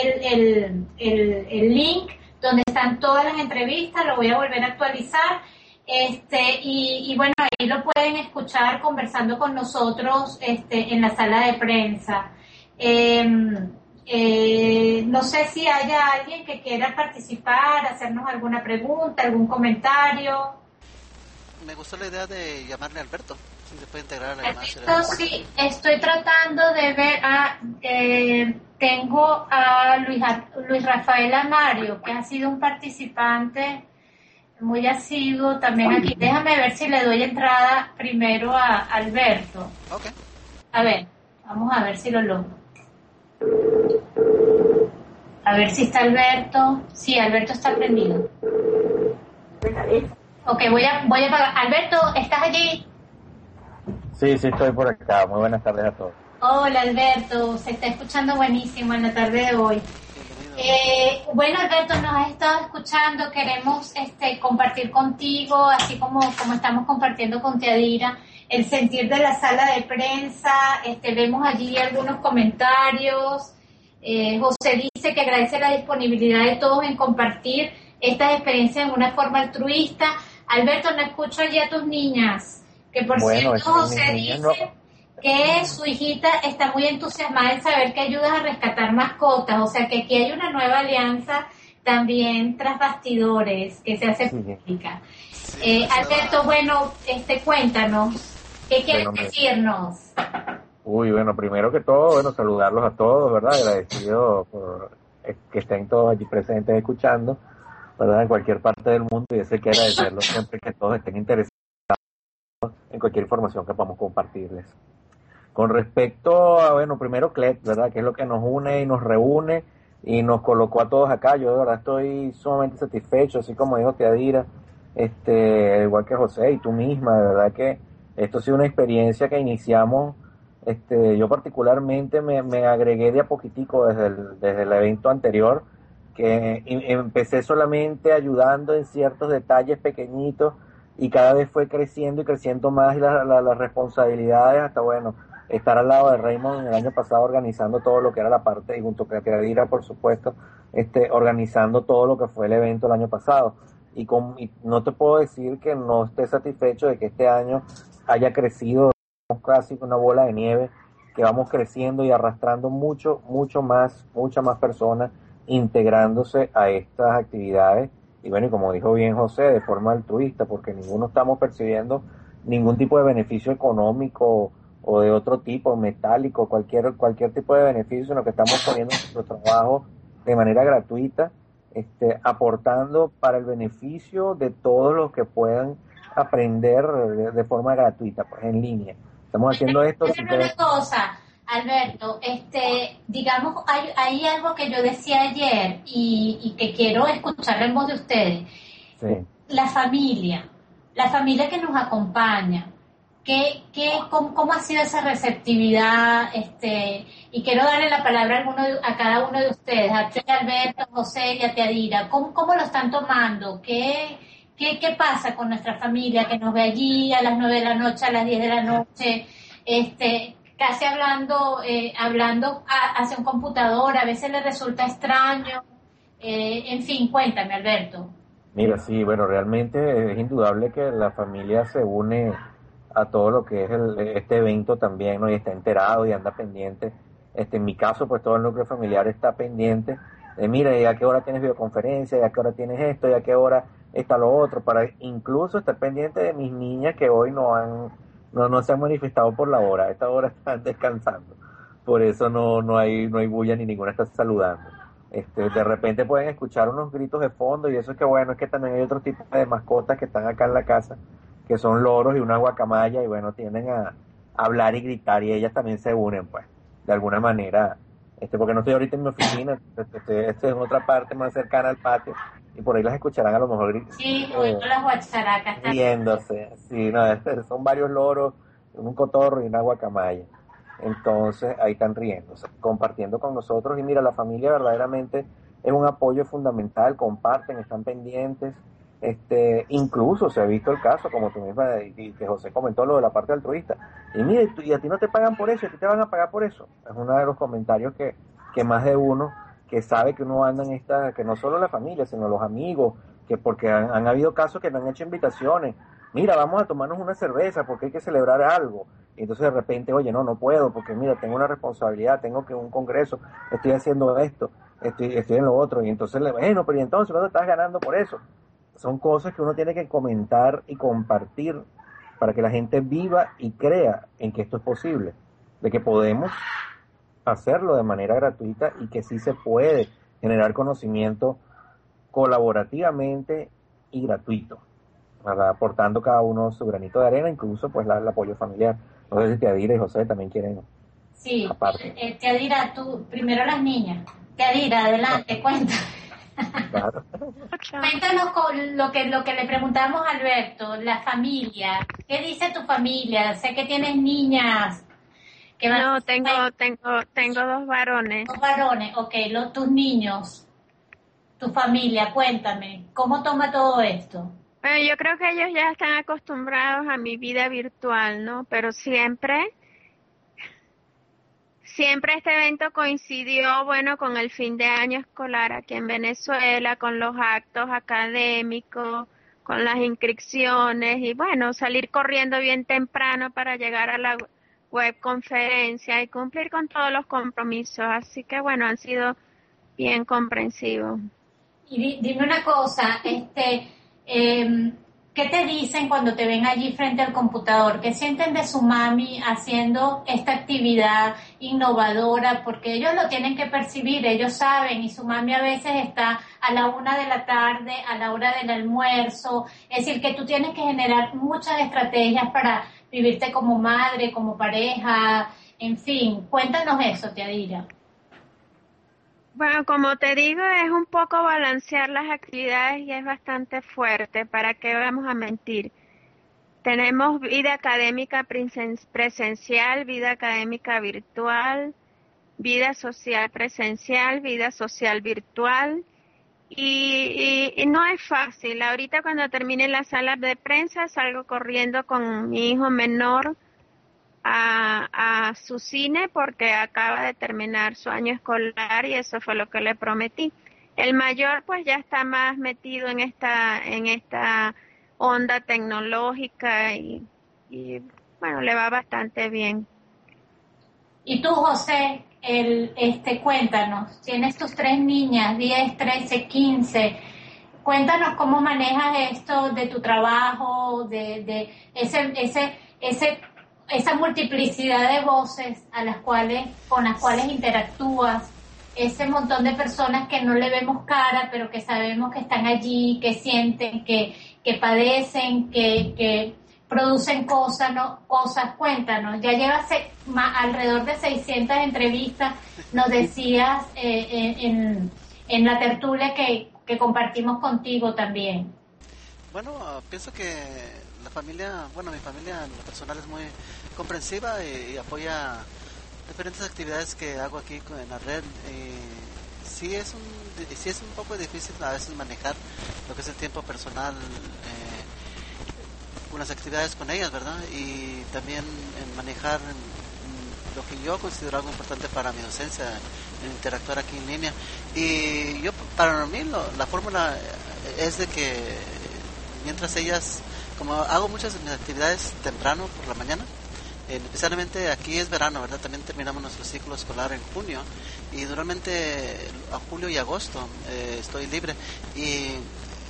el link donde están todas las entrevistas, lo voy a volver a actualizar, y bueno, ahí lo pueden escuchar conversando con nosotros en la sala de prensa. No sé si haya alguien que quiera participar, hacernos alguna pregunta, algún comentario. Me gustó la idea de llamarle a Alberto, si se puede integrar a la llamada. Alberto, sí, estoy tratando de ver tengo a Luis Rafael Amario, que ha sido un participante muy asiduo también aquí. Déjame ver si le doy entrada primero a Alberto. Okay. A ver, vamos a ver si lo logro. A ver si está Alberto. Sí, Alberto está prendido. Ok, voy a apagar. Alberto, ¿estás allí? Sí, estoy por acá. Muy buenas tardes a todos. Hola Alberto, se está escuchando buenísimo en la tarde de hoy. Bueno Alberto, nos has estado escuchando, queremos compartir contigo, así como estamos compartiendo con Teadira, el sentir de la sala de prensa. Vemos allí algunos comentarios. José dice que agradece la disponibilidad de todos en compartir estas experiencias en una forma altruista. Alberto, no escucho allí a tus niñas, que por cierto José dice que su hijita está muy entusiasmada en saber que ayudas a rescatar mascotas, o sea que aquí hay una nueva alianza también tras bastidores que se hace pública. Alberto, bueno, cuéntanos, ¿qué quieres decirnos? Bueno, primero que todo, saludarlos a todos, ¿verdad? Agradecido por que estén todos allí presentes escuchando, ¿verdad? En cualquier parte del mundo, y eso hay que agradecerlo siempre que todos estén interesados en cualquier información que podamos compartirles. Con respecto a, primero CLET, ¿verdad? Que es lo que nos une y nos reúne y nos colocó a todos acá. Yo de verdad estoy sumamente satisfecho, así como dijo Teadira, igual que José y tú misma, de verdad que esto ha sido una experiencia que iniciamos. Yo particularmente me agregué de a poquitico desde el evento anterior, que empecé solamente ayudando en ciertos detalles pequeñitos y cada vez fue creciendo y creciendo más las responsabilidades hasta, estar al lado de Raymond el año pasado organizando todo lo que era la parte, y junto con Teadira, por supuesto, organizando todo lo que fue el evento el año pasado. Y no te puedo decir que no esté satisfecho de que este año haya crecido casi una bola de nieve, que vamos creciendo y arrastrando muchas más personas integrándose a estas actividades. Y y como dijo bien José, de forma altruista, porque ninguno estamos percibiendo ningún tipo de beneficio económico o de otro tipo, metálico, cualquier tipo de beneficio, sino que estamos poniendo nuestro trabajo de manera gratuita, aportando para el beneficio de todos los que puedan aprender de forma gratuita, pues en línea. Estamos haciendo esto. Una cosa, Alberto, digamos, hay algo que yo decía ayer y que quiero escuchar en voz de ustedes. Sí. La familia que nos acompaña, ¿cómo ha sido esa receptividad? Y quiero darle la palabra a cada uno de ustedes, a ti, Alberto, José y a Teadira. ¿Cómo lo están tomando? ¿Qué pasa con nuestra familia que nos ve allí a las 9 de la noche, a las 10 de la noche, casi hablando hacia un computador? A veces les resulta extraño. En fin, cuéntame, Alberto. Mira, sí, realmente es indudable que la familia se une a todo lo que es este evento también, ¿no? Y está enterado y anda pendiente. En mi caso, pues todo el núcleo familiar está pendiente de, mira, ¿y a qué hora tienes videoconferencia? ¿Y a qué hora tienes esto? ¿Y a qué hora está lo otro? Para incluso estar pendiente de mis niñas que hoy no han no se han manifestado por la hora, a esta hora están descansando, por eso no hay bulla ni ninguna está saludando. De repente pueden escuchar unos gritos de fondo y eso es que bueno, es que también hay otro tipo de mascotas que están acá en la casa, que son loros y una guacamaya y bueno, tienden a hablar y gritar y ellas también se unen pues, de alguna manera, porque no estoy ahorita en mi oficina, estoy en otra parte más cercana al patio y por ahí las escucharán a lo mejor sí, las guacharacas riéndose, sí, no, son varios loros, un cotorro y una guacamaya. Entonces ahí están riéndose, compartiendo con nosotros y mira, la familia verdaderamente es un apoyo fundamental, comparten, están pendientes, incluso se ha visto el caso, como tú misma y que José comentó lo de la parte altruista, y mira, y a ti no te pagan por eso, a ti te van a pagar por eso, es uno de los comentarios que más de uno que sabe que uno anda en que no solo la familia, sino los amigos, que porque han habido casos que me han hecho invitaciones, mira, vamos a tomarnos una cerveza porque hay que celebrar algo. Y entonces de repente, oye, no puedo porque mira, tengo una responsabilidad, tengo que un congreso, estoy haciendo esto, estoy en lo otro. Y entonces, bueno, pero ¿y entonces cuánto estás ganando por eso? Son cosas que uno tiene que comentar y compartir para que la gente viva y crea en que esto es posible, de que podemos hacerlo de manera gratuita y que sí se puede generar conocimiento colaborativamente y gratuito, ¿verdad? Aportando cada uno su granito de arena, incluso pues el apoyo familiar. No sé si Teadira y José también quieren. Sí, Teadira, tú, primero las niñas. Teadira, adelante, cuenta. Claro. Cuéntanos con lo que le preguntamos a Alberto, la familia. ¿Qué dice tu familia? Sé que tienes niñas. No, tengo 2 varones. 2 varones, ok, tus niños, tu familia, cuéntame, ¿cómo toma todo esto? Bueno, yo creo que ellos ya están acostumbrados a mi vida virtual, ¿no? Pero siempre este evento coincidió, bueno, con el fin de año escolar aquí en Venezuela, con los actos académicos, con las inscripciones y bueno, salir corriendo bien temprano para llegar a la webconferencia y cumplir con todos los compromisos. Así que bueno, han sido bien comprensivos. Y dime una cosa, ¿qué te dicen cuando te ven allí frente al computador? ¿Qué sienten de su mami haciendo esta actividad innovadora? Porque ellos lo tienen que percibir, ellos saben, y su mami a veces está a la 1 de la tarde, a la hora del almuerzo. Es decir, que tú tienes que generar muchas estrategias para vivirte como madre, como pareja, en fin. Cuéntanos eso, Teadira. Bueno, como te digo, es un poco balancear las actividades y es bastante fuerte. ¿Para qué vamos a mentir? Tenemos vida académica presencial, vida académica virtual, vida social presencial, vida social virtual. Y no es fácil. Ahorita cuando termine la sala de prensa salgo corriendo con mi hijo menor a su cine porque acaba de terminar su año escolar y eso fue lo que le prometí. El mayor pues ya está más metido en esta onda tecnológica y bueno, le va bastante bien. Y tú, José, cuéntanos, tienes tus 3 niñas, 10, 13, 15, cuéntanos cómo manejas esto de tu trabajo, de esa multiplicidad de voces con las cuales interactúas, ese montón de personas que no le vemos cara, pero que sabemos que están allí, que sienten, que padecen, que producen cosas, cuéntanos. Ya llevas alrededor de 600 entrevistas, nos decías en la tertulia que compartimos contigo también. Bueno, pienso que mi familia en lo personal es muy comprensiva y apoya diferentes actividades que hago aquí en la red. Sí es un poco difícil a veces manejar lo que es el tiempo personal con las actividades con ellas, ¿verdad? Y también en manejar lo que yo considero algo importante para mi docencia, en interactuar aquí en línea. Y para mí la fórmula es de que mientras ellas, como hago muchas de mis actividades temprano por la mañana, especialmente aquí es verano, ¿verdad? También terminamos nuestro ciclo escolar en junio y normalmente a julio y agosto estoy libre y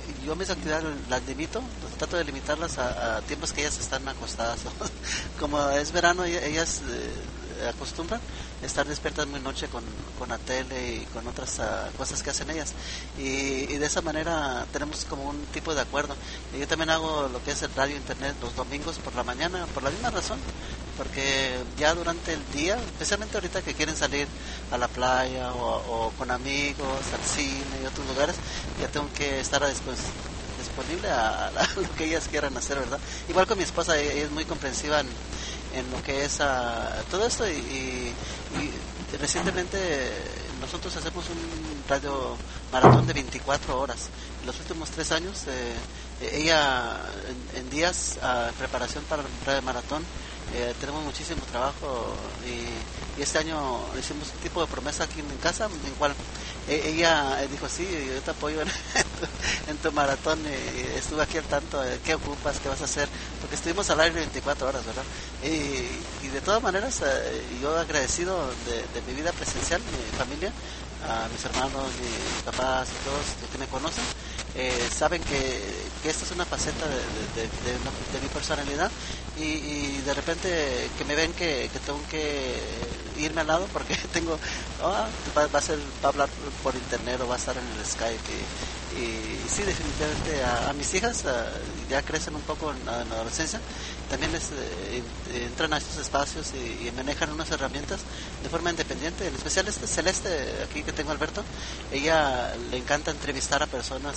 yo mis actividades las limito, trato de limitarlas a tiempos que ellas están acostadas, ¿no? Como es verano, ellas acostumbran estar despiertas muy noche con la tele y con otras cosas que hacen ellas, y de esa manera tenemos como un tipo de acuerdo. Y yo también hago lo que es el radio internet los domingos por la mañana, por la misma razón, porque ya durante el día, especialmente ahorita que quieren salir a la playa o con amigos, al cine y otros lugares, ya tengo que estar disponible a lo que ellas quieran hacer, ¿verdad? Igual con mi esposa, ella es muy comprensiva en lo que es todo esto, y recientemente nosotros hacemos un radio maratón de 24 horas. En los últimos 3 años, ella en días preparación para el radio maratón, tenemos muchísimo trabajo, y este año hicimos un tipo de promesa aquí en casa, en cual ella dijo: sí, yo te apoyo en tu maratón, estuve aquí al tanto, qué ocupas, qué vas a hacer, porque estuvimos al aire 24 horas, ¿verdad? Y de todas maneras, yo agradecido de mi vida presencial, mi familia, a mis hermanos, mis papás y todos los que me conocen, saben que esta es una faceta de mi personalidad, y de repente que me ven que tengo que irme al lado porque tengo va a hablar por internet o va a estar en el Skype, y sí, definitivamente a mis hijas ya crecen un poco en la adolescencia, también entran a estos espacios y manejan unas herramientas de forma independiente. En especial Celeste, aquí que tengo Alberto, ella le encanta entrevistar a personas,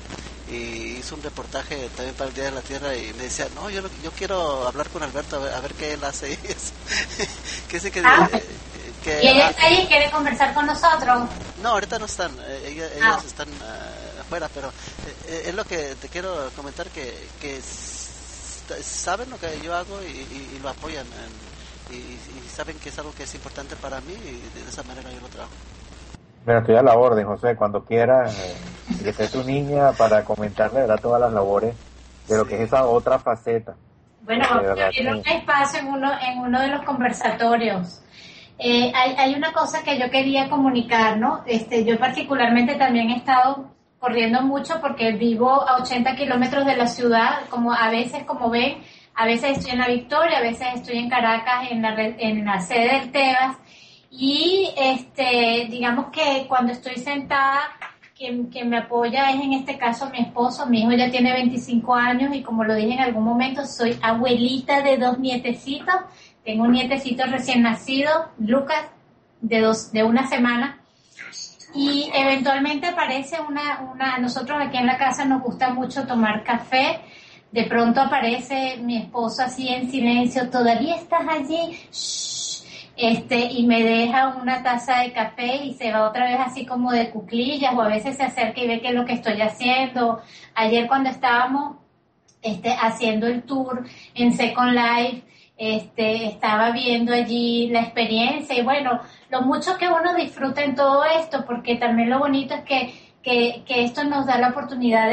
y hizo un reportaje también para el Día de la Tierra, y me decía: no, yo quiero hablar con Alberto a ver qué él hace, y eso. Que sé que ¿Y ella está ahí y quiere conversar con nosotros? No, ahorita no están, ellas están afuera, pero es lo que te quiero comentar, que saben lo que yo hago y lo apoyan, y saben que es algo que es importante para mí, y de esa manera yo lo trabajo. Bueno, estoy a la orden, José, cuando quieras, que esté tu niña para comentarle, ¿verdad?, todas las labores de lo que es esa otra faceta. Bueno, vamos a abrir un espacio en uno de los conversatorios. Hay una cosa que yo quería comunicar, ¿no? Yo particularmente también he estado corriendo mucho porque vivo a 80 kilómetros de la ciudad, como a veces, como ven, a veces estoy en La Victoria, a veces estoy en Caracas, en la sede del Tebas, y digamos que cuando estoy sentada, quien me apoya es en este caso mi esposo. Mi hijo ya tiene 25 años y, como lo dije en algún momento, soy abuelita de 2 nietecitos. Tengo un nietecito recién nacido, Lucas, de 1 semana, y eventualmente aparece nosotros aquí en la casa nos gusta mucho tomar café. De pronto aparece mi esposo así en silencio: ¿todavía estás allí? Shh. Y me deja una taza de café y se va otra vez así como de cuclillas, o a veces se acerca y ve qué es lo que estoy haciendo. Ayer, cuando estábamos haciendo el tour en Second Life, estaba viendo allí la experiencia, y bueno, lo mucho que uno disfruta en todo esto, porque también lo bonito es que esto nos da la oportunidad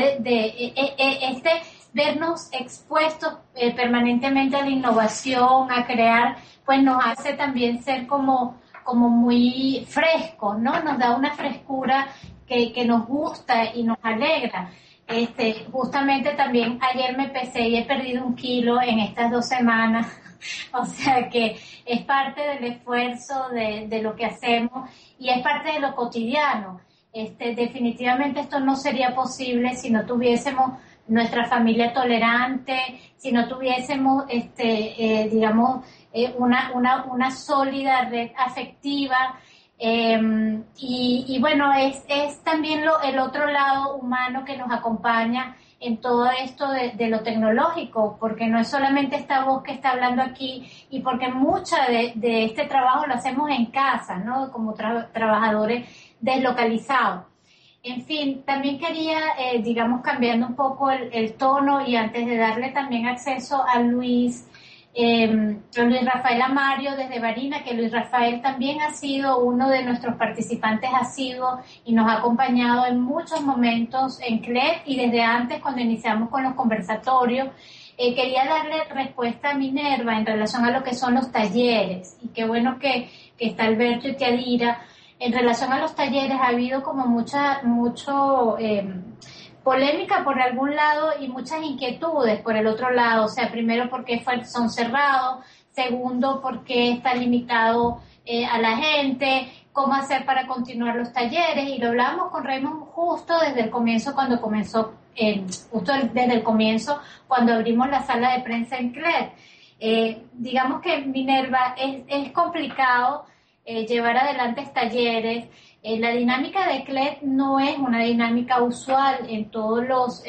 de vernos expuestos permanentemente a la innovación, a crear, pues nos hace también ser como muy frescos, ¿no? Nos da una frescura que nos gusta y nos alegra. Justamente también ayer me pesé y he perdido 1 kilo en estas 2 semanas. O sea que es parte del esfuerzo de lo que hacemos, y es parte de lo cotidiano. Definitivamente esto no sería posible si no tuviésemos nuestra familia tolerante, si no tuviésemos, digamos, una sólida red afectiva, y bueno, es también el otro lado humano que nos acompaña en todo esto de lo tecnológico, porque no es solamente esta voz que está hablando aquí, y porque mucha de este trabajo lo hacemos en casa, ¿no? Como trabajadores deslocalizados. En fin, también quería, digamos, cambiando un poco el tono, y antes de darle también acceso a Luis Rafael Amario desde Barina, que Luis Rafael también ha sido uno de nuestros participantes asiduos y nos ha acompañado en muchos momentos en CLEP y desde antes, cuando iniciamos con los conversatorios. Quería darle respuesta a Minerva en relación a lo que son los talleres, y qué bueno que está Alberto y que Adira. En relación a los talleres ha habido como polémica por algún lado y muchas inquietudes por el otro lado. O sea, primero porque son cerrados, segundo porque está limitado a la gente, cómo hacer para continuar los talleres, y lo hablábamos con Raymond justo desde el comienzo, cuando abrimos la sala de prensa en CLED. Digamos que Minerva es complicado llevar adelante talleres. La dinámica de CLED no es una dinámica usual en todos los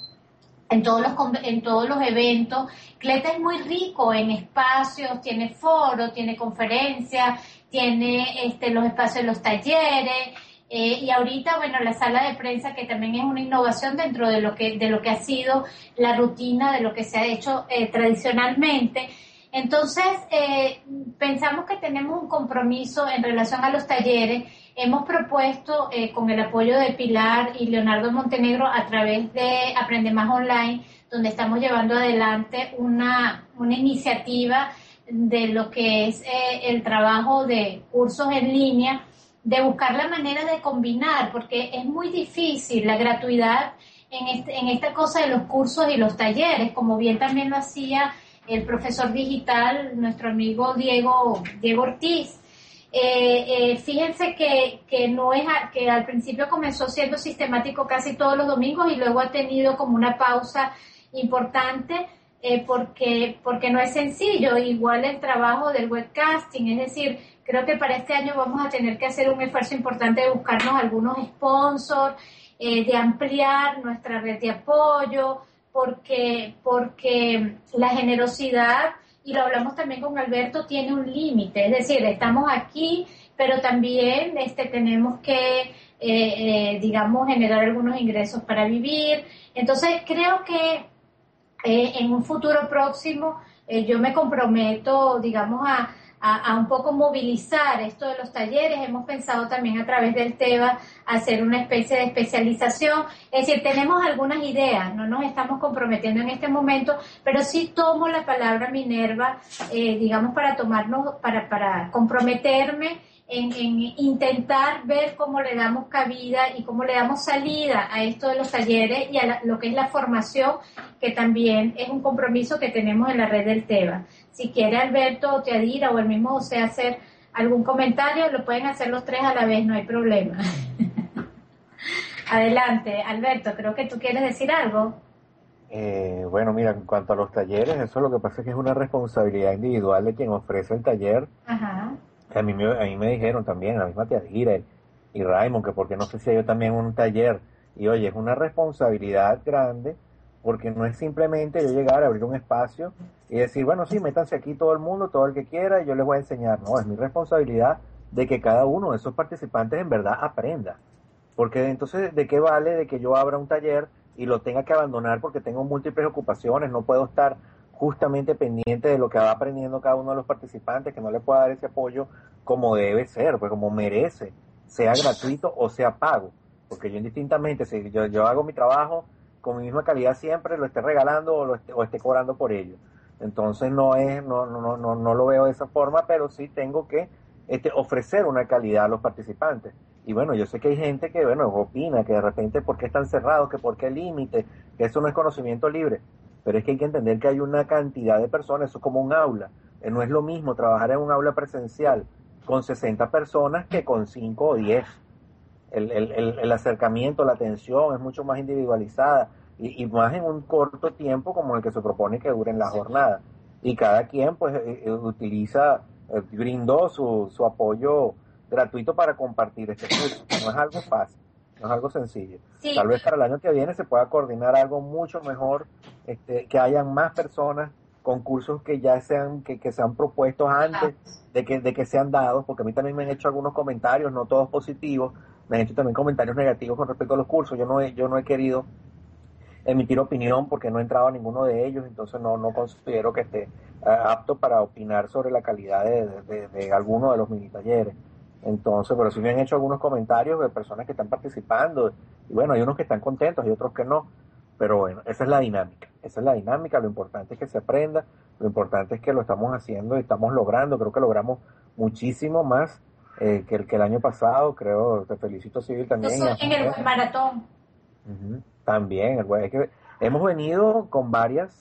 eventos. CLED es muy rico en espacios, tiene foros, tiene conferencias, tiene los espacios de los talleres, y ahorita, bueno, la sala de prensa, que también es una innovación dentro de lo que ha sido la rutina de lo que se ha hecho tradicionalmente. Entonces, pensamos que tenemos un compromiso en relación a los talleres. Hemos propuesto, con el apoyo de Pilar y Leonardo Montenegro, a través de Aprende Más Online, donde estamos llevando adelante una iniciativa de lo que es el trabajo de cursos en línea, de buscar la manera de combinar, porque es muy difícil la gratuidad en esta cosa de los cursos y los talleres, como bien también lo hacía el profesor digital, nuestro amigo Diego Ortiz. Fíjense que no es que al principio comenzó siendo sistemático casi todos los domingos y luego ha tenido como una pausa importante, porque no es sencillo. Igual el trabajo del webcasting, es decir, creo que para este año vamos a tener que hacer un esfuerzo importante de buscarnos algunos sponsors, de ampliar nuestra red de apoyo, porque la generosidad, y lo hablamos también con Alberto, tiene un límite. Es decir, estamos aquí, pero también tenemos que, digamos, generar algunos ingresos para vivir. Entonces, creo que en un futuro próximo yo me comprometo, digamos, a un poco movilizar esto de los talleres. Hemos pensado también a través del TEBA hacer una especie de especialización. Es decir, tenemos algunas ideas, no nos estamos comprometiendo en este momento, pero sí tomo la palabra, Minerva, digamos, para comprometerme en intentar ver cómo le damos cabida y cómo le damos salida a esto de los talleres y a lo que es la formación, que también es un compromiso que tenemos en la red del TEBA. Si quiere Alberto o Teadira o el mismo José hacer algún comentario, lo pueden hacer los tres a la vez, no hay problema. Adelante, Alberto, creo que tú quieres decir algo. Bueno, mira, en cuanto a los talleres, eso lo que pasa es que es una responsabilidad individual de quien ofrece el taller. Ajá. A mí me dijeron también, la misma Teadira y Raymond, que porque no sé si yo también un taller. Y oye, es una responsabilidad grande, porque no es simplemente yo llegar a abrir un espacio y decir, bueno, sí, métanse aquí todo el mundo, todo el que quiera, y yo les voy a enseñar. No, es mi responsabilidad de que cada uno de esos participantes en verdad aprenda. Porque entonces, ¿de qué vale de que yo abra un taller y lo tenga que abandonar porque tengo múltiples ocupaciones? No puedo estar justamente pendiente de lo que va aprendiendo cada uno de los participantes, que no le pueda dar ese apoyo como debe ser, pues como merece, sea gratuito o sea pago. Porque yo indistintamente, si yo hago mi trabajo con mi misma calidad siempre, lo esté regalando o esté cobrando por ello. Entonces no lo veo de esa forma, pero sí tengo que ofrecer una calidad a los participantes. Y bueno, yo sé que hay gente que, bueno, opina que de repente por qué están cerrados, que por qué límite, que eso no es conocimiento libre. Pero es que hay que entender que hay una cantidad de personas, eso es como un aula. No es lo mismo trabajar en un aula presencial con 60 personas que con 5 o 10. El acercamiento, la atención es mucho más individualizada y más en un corto tiempo como el que se propone que dure en la jornada. Y cada quien pues brindó su apoyo gratuito para compartir este curso. No es algo fácil, no es algo sencillo. Sí. Tal vez para el año que viene se pueda coordinar algo mucho mejor, que hayan más personas con cursos que ya sean propuestos antes de que sean dados, porque a mí también me han hecho algunos comentarios, no todos positivos, me han hecho también comentarios negativos con respecto a los cursos. Yo no he querido emitir opinión porque no he entrado a ninguno de ellos, entonces no considero que esté apto para opinar sobre la calidad de alguno de los mini talleres. Entonces, pero sí me han hecho algunos comentarios de personas que están participando, y bueno, hay unos que están contentos y otros que no, pero bueno, esa es la dinámica, lo importante es que se aprenda, lo importante es que lo estamos haciendo y estamos logrando, creo que logramos muchísimo más que el año pasado, creo. Te felicito, Civil, también. En el maratón. Uh-huh. También, bueno, es que hemos venido con varias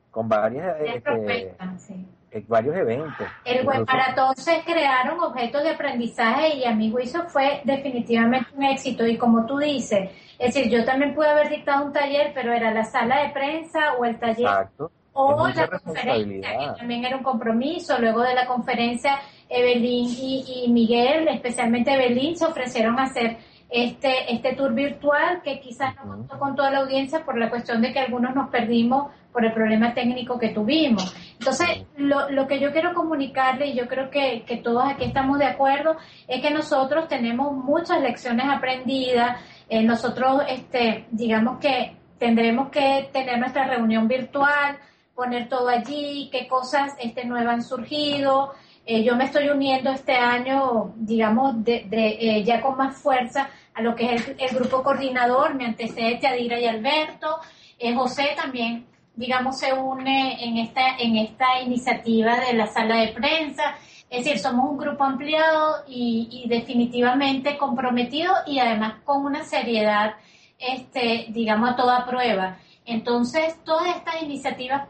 sí. varios eventos. El Web Maratón se crearon objetos de aprendizaje y a mi juicio fue definitivamente un éxito. Y como tú dices, es decir, yo también pude haber dictado un taller, pero era la sala de prensa o el taller. Exacto. O la conferencia, que también era un compromiso. Luego de la conferencia, Evelyn y Miguel, especialmente Evelyn, se ofrecieron a hacer este tour virtual que quizás no contó con toda la audiencia por la cuestión de que algunos nos perdimos por el problema técnico que tuvimos. Entonces, lo que yo quiero comunicarle, y yo creo que todos aquí estamos de acuerdo, es que nosotros tenemos muchas lecciones aprendidas. Nosotros, digamos que tendremos que tener nuestra reunión virtual, poner todo allí, qué cosas nuevas han surgido. Yo me estoy uniendo este año, digamos, ya con más fuerza a lo que es el grupo coordinador. Me antecede Yadira y Alberto. José también, digamos, se une en esta iniciativa de la sala de prensa. Es decir, somos un grupo ampliado y definitivamente comprometido y además con una seriedad, digamos, a toda prueba. Entonces, todas estas iniciativas,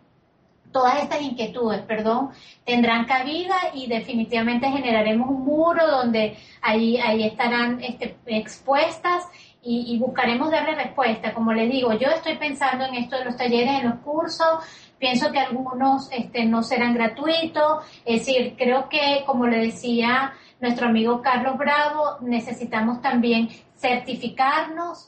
todas estas inquietudes, tendrán cabida y definitivamente generaremos un muro donde ahí estarán expuestas y buscaremos darle respuesta. Como les digo, yo estoy pensando en esto de los talleres, en los cursos, pienso que algunos no serán gratuitos, es decir, creo que, como le decía nuestro amigo Carlos Bravo, necesitamos también certificarnos.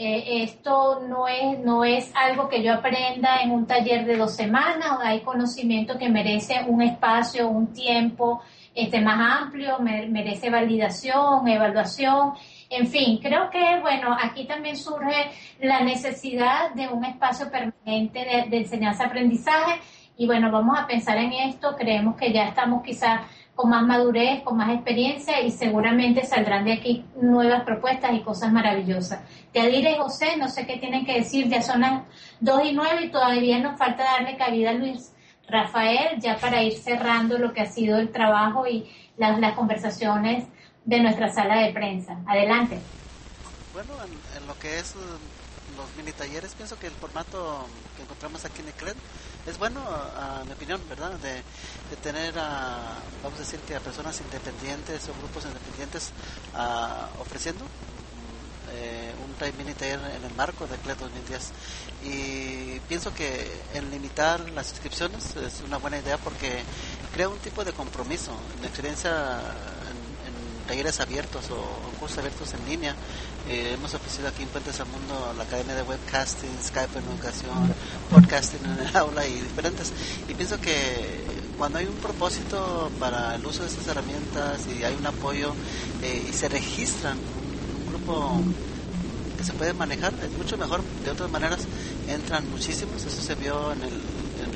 Esto no es algo que yo aprenda en un taller de 2 semanas. Hay conocimiento que merece un espacio, un tiempo más amplio, merece validación, evaluación. En fin, creo que, aquí también surge la necesidad de un espacio permanente de enseñanza-aprendizaje y vamos a pensar en esto. Creemos que ya estamos quizás con más madurez, con más experiencia y seguramente saldrán de aquí nuevas propuestas y cosas maravillosas. Yadira y José, no sé qué tienen que decir, ya son las 2:09 y todavía nos falta darle cabida a Luis Rafael ya para ir cerrando lo que ha sido el trabajo y las conversaciones de nuestra sala de prensa. Adelante. Bueno, en lo que es los mini talleres, pienso que el formato que encontramos aquí en ECLED es bueno, a mi opinión, ¿verdad? De tener vamos a decir que a personas independientes o grupos independientes ofreciendo un mini taller en el marco de ECLED 2010. Y pienso que en limitar las inscripciones es una buena idea porque crea un tipo de compromiso. Mi experiencia en talleres abiertos o cursos abiertos en línea, hemos ofrecido aquí en Puentes al Mundo la Academia de Webcasting, Skype en educación, podcasting en el aula y diferentes. Y pienso que cuando hay un propósito para el uso de estas herramientas y hay un apoyo y se registran un grupo que se puede manejar, es mucho mejor. De otras maneras entran muchísimos. Eso se vio en el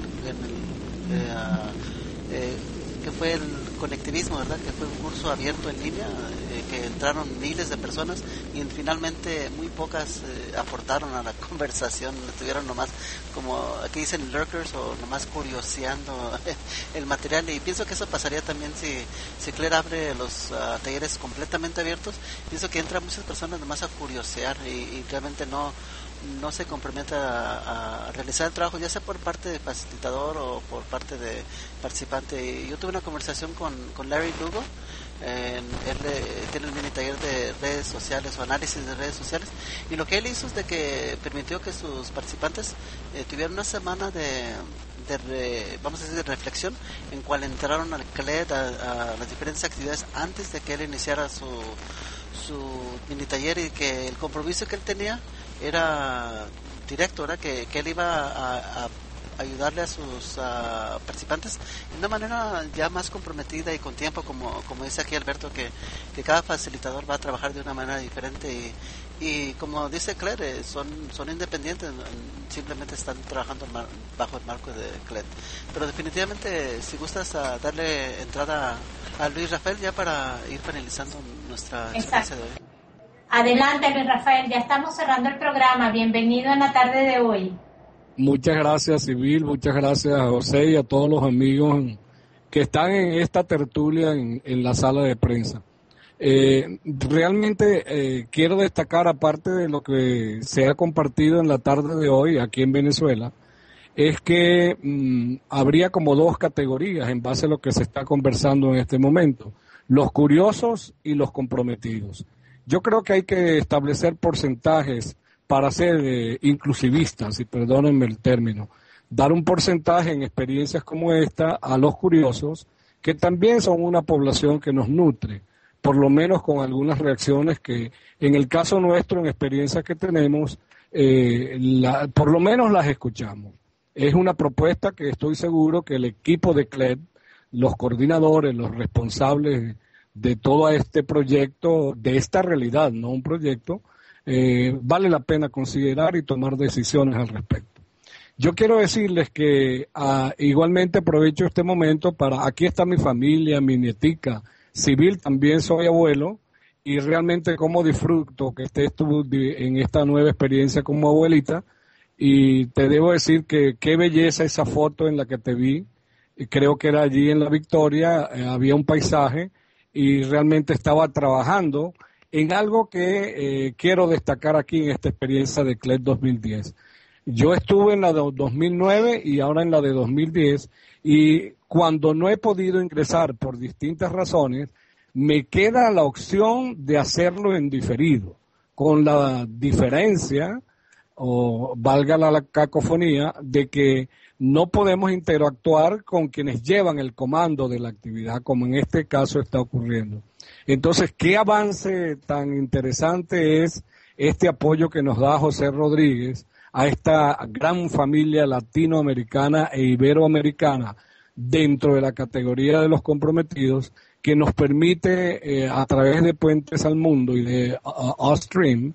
que fue el conectivismo, ¿verdad? Que fue un curso abierto en línea, que entraron miles de personas y finalmente muy pocas aportaron a la conversación, estuvieron nomás como aquí dicen lurkers o nomás curioseando el material. Y pienso que eso pasaría también si Claire abre los talleres completamente abiertos. Pienso que entran muchas personas nomás a curiosear y realmente no se compromete a realizar el trabajo, ya sea por parte de facilitador o por parte de participante. Y yo tuve una conversación con Larry Lugo, él tiene el mini taller de redes sociales o análisis de redes sociales, y lo que él hizo es de que permitió que sus participantes tuvieran una semana vamos a decir de reflexión en cual entraron al CLED a las diferentes actividades antes de que él iniciara su mini taller, y que el compromiso que él tenía era directo, ¿verdad? Que él iba a ayudarle a sus participantes de una manera ya más comprometida y con tiempo, como dice aquí Alberto, que cada facilitador va a trabajar de una manera diferente y como dice Claire, son independientes, simplemente están trabajando bajo el marco de CLED. Pero definitivamente, si gustas darle entrada a Luis Rafael ya para ir finalizando nuestra experiencia de hoy. Adelante, Luis Rafael, ya estamos cerrando el programa. Bienvenido en la tarde de hoy. Muchas gracias, Sibyl, muchas gracias a José y a todos los amigos que están en esta tertulia en la sala de prensa. Realmente quiero destacar, aparte de lo que se ha compartido en la tarde de hoy aquí en Venezuela, es que habría como dos categorías en base a lo que se está conversando en este momento: los curiosos y los comprometidos. Yo creo que hay que establecer porcentajes para ser inclusivistas, y perdónenme el término, dar un porcentaje en experiencias como esta a los curiosos, que también son una población que nos nutre, por lo menos con algunas reacciones que, en el caso nuestro, en experiencias que tenemos, por lo menos las escuchamos. Es una propuesta que estoy seguro que el equipo de CLED, los coordinadores, los responsables de todo este proyecto, de esta realidad, no un proyecto, vale la pena considerar y tomar decisiones al respecto. Yo quiero decirles que igualmente aprovecho este momento para, aquí está mi familia, mi nietica, Civil, también soy abuelo, y realmente cómo disfruto que estés tú en esta nueva experiencia como abuelita, y te debo decir que qué belleza esa foto en la que te vi. Creo que era allí en La Victoria, había un paisaje y realmente estaba trabajando en algo que quiero destacar aquí en esta experiencia de CLED 2010. Yo estuve en la de 2009 y ahora en la de 2010, y cuando no he podido ingresar por distintas razones, me queda la opción de hacerlo en diferido, con la diferencia, o valga la cacofonía, de que no podemos interactuar con quienes llevan el comando de la actividad, como en este caso está ocurriendo. Entonces, ¿qué avance tan interesante es este apoyo que nos da José Rodríguez a esta gran familia latinoamericana e iberoamericana dentro de la categoría de los comprometidos, que nos permite a través de Puentes al Mundo y de Ostream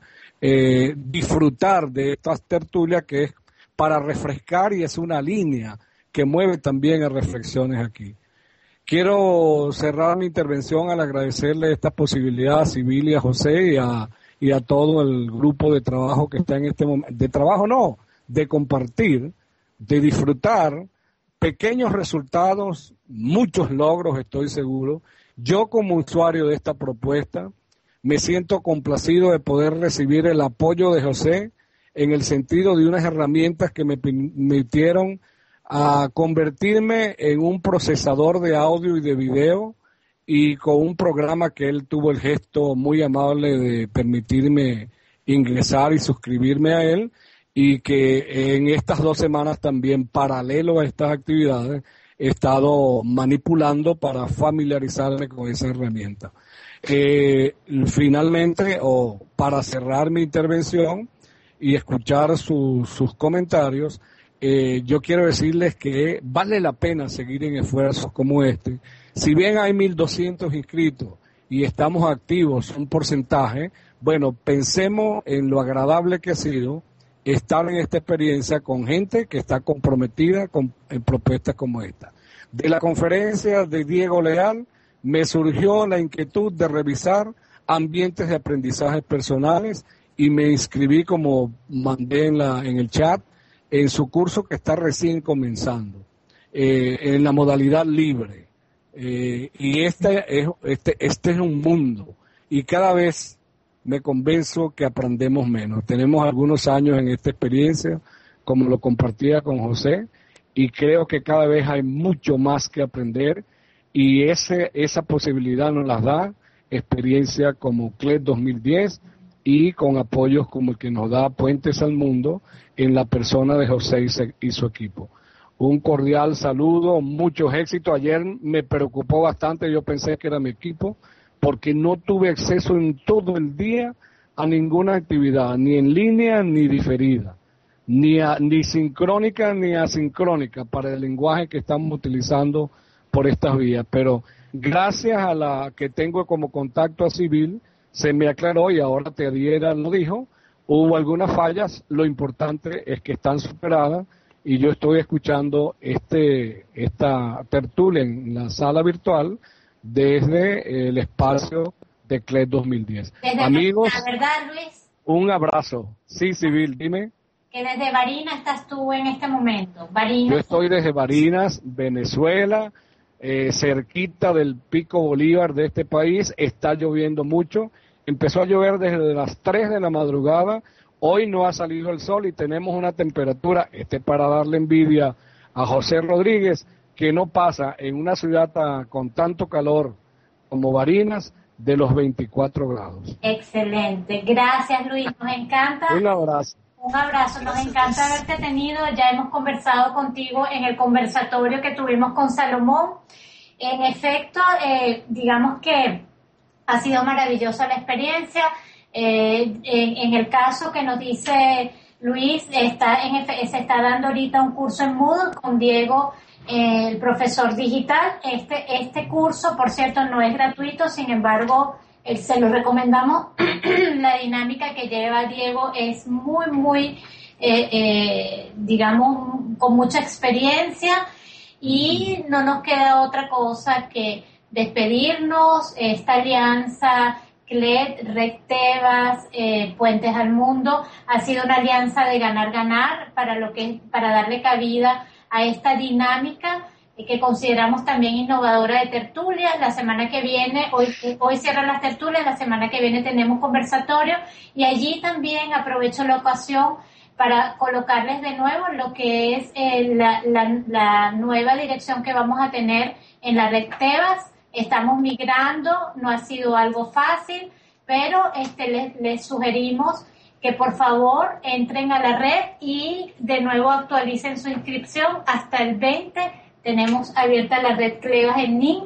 disfrutar de estas tertulias, que es para refrescar y es una línea que mueve también a reflexiones aquí. Quiero cerrar mi intervención al agradecerle esta posibilidad a Civil y a José y a todo el grupo de trabajo que está en este momento, de compartir, de disfrutar pequeños resultados, muchos logros, estoy seguro. Yo, como usuario de esta propuesta, me siento complacido de poder recibir el apoyo de José en el sentido de unas herramientas que me permitieron a convertirme en un procesador de audio y de video, y con un programa que él tuvo el gesto muy amable de permitirme ingresar y suscribirme a él, y que en estas 2 semanas también, paralelo a estas actividades, he estado manipulando para familiarizarme con esa herramienta. Finalmente, o para cerrar mi intervención y escuchar sus comentarios, yo quiero decirles que vale la pena seguir en esfuerzos como este. Si bien hay 1.200 inscritos y estamos activos, un porcentaje, bueno, pensemos en lo agradable que ha sido estar en esta experiencia con gente que está comprometida en propuestas como esta. De la conferencia de Diego Leal me surgió la inquietud de revisar ambientes de aprendizaje personales y me inscribí, como mandé en el chat, en su curso que está recién comenzando, en la modalidad libre. Y este es un mundo, y cada vez me convenzo que aprendemos menos. Tenemos algunos años en esta experiencia, como lo compartía con José, y creo que cada vez hay mucho más que aprender, y esa posibilidad nos las da experiencia como CLED 2010 y con apoyos como el que nos da Puentes al Mundo en la persona de José y su equipo. Un cordial saludo, muchos éxitos. Ayer me preocupó bastante, yo pensé que era mi equipo, porque no tuve acceso en todo el día a ninguna actividad, ni en línea ni diferida, ni sincrónica ni asincrónica, para el lenguaje que estamos utilizando por estas vías. Pero gracias a la que tengo como contacto a Civil, se me aclaró, y ahora Teadiera lo dijo, hubo algunas fallas, lo importante es que están superadas, y yo estoy escuchando esta tertulia en la sala virtual desde el espacio de CLED 2010. Amigos, la verdad, Luis, un abrazo. Sí, Civil, dime. Que desde Barinas estás tú en este momento. Barinas. Yo estoy desde Barinas, Venezuela, cerquita del pico Bolívar de este país, está lloviendo mucho. Empezó a llover desde las 3 de la madrugada, hoy no ha salido el sol y tenemos una temperatura, para darle envidia a José Rodríguez, que no pasa en una ciudad con tanto calor como Barinas de los 24 grados. Excelente, gracias Luis, nos encanta. Un abrazo. Un abrazo, nos encanta haberte tenido, ya hemos conversado contigo en el conversatorio que tuvimos con Salomón. En efecto, digamos que ha sido maravillosa la experiencia. En el caso que nos dice Luis, se está dando ahorita un curso en Moodle con Diego, el profesor digital. Este curso, por cierto, no es gratuito, sin embargo, se lo recomendamos. La dinámica que lleva Diego es muy, digamos, con mucha experiencia, y no nos queda otra cosa que despedirnos. Esta alianza CLED, Red Tebas, Puentes al Mundo ha sido una alianza de ganar para darle cabida a esta dinámica que consideramos también innovadora de tertulias. La semana que viene, hoy cierran las tertulias, la semana que viene tenemos conversatorio, y allí también aprovecho la ocasión para colocarles de nuevo lo que es la nueva dirección que vamos a tener en la Red Tebas. Estamos migrando, no ha sido algo fácil, pero les sugerimos que por favor entren a la red y de nuevo actualicen su inscripción. Hasta el 20 tenemos abierta la red Clevas en NIN,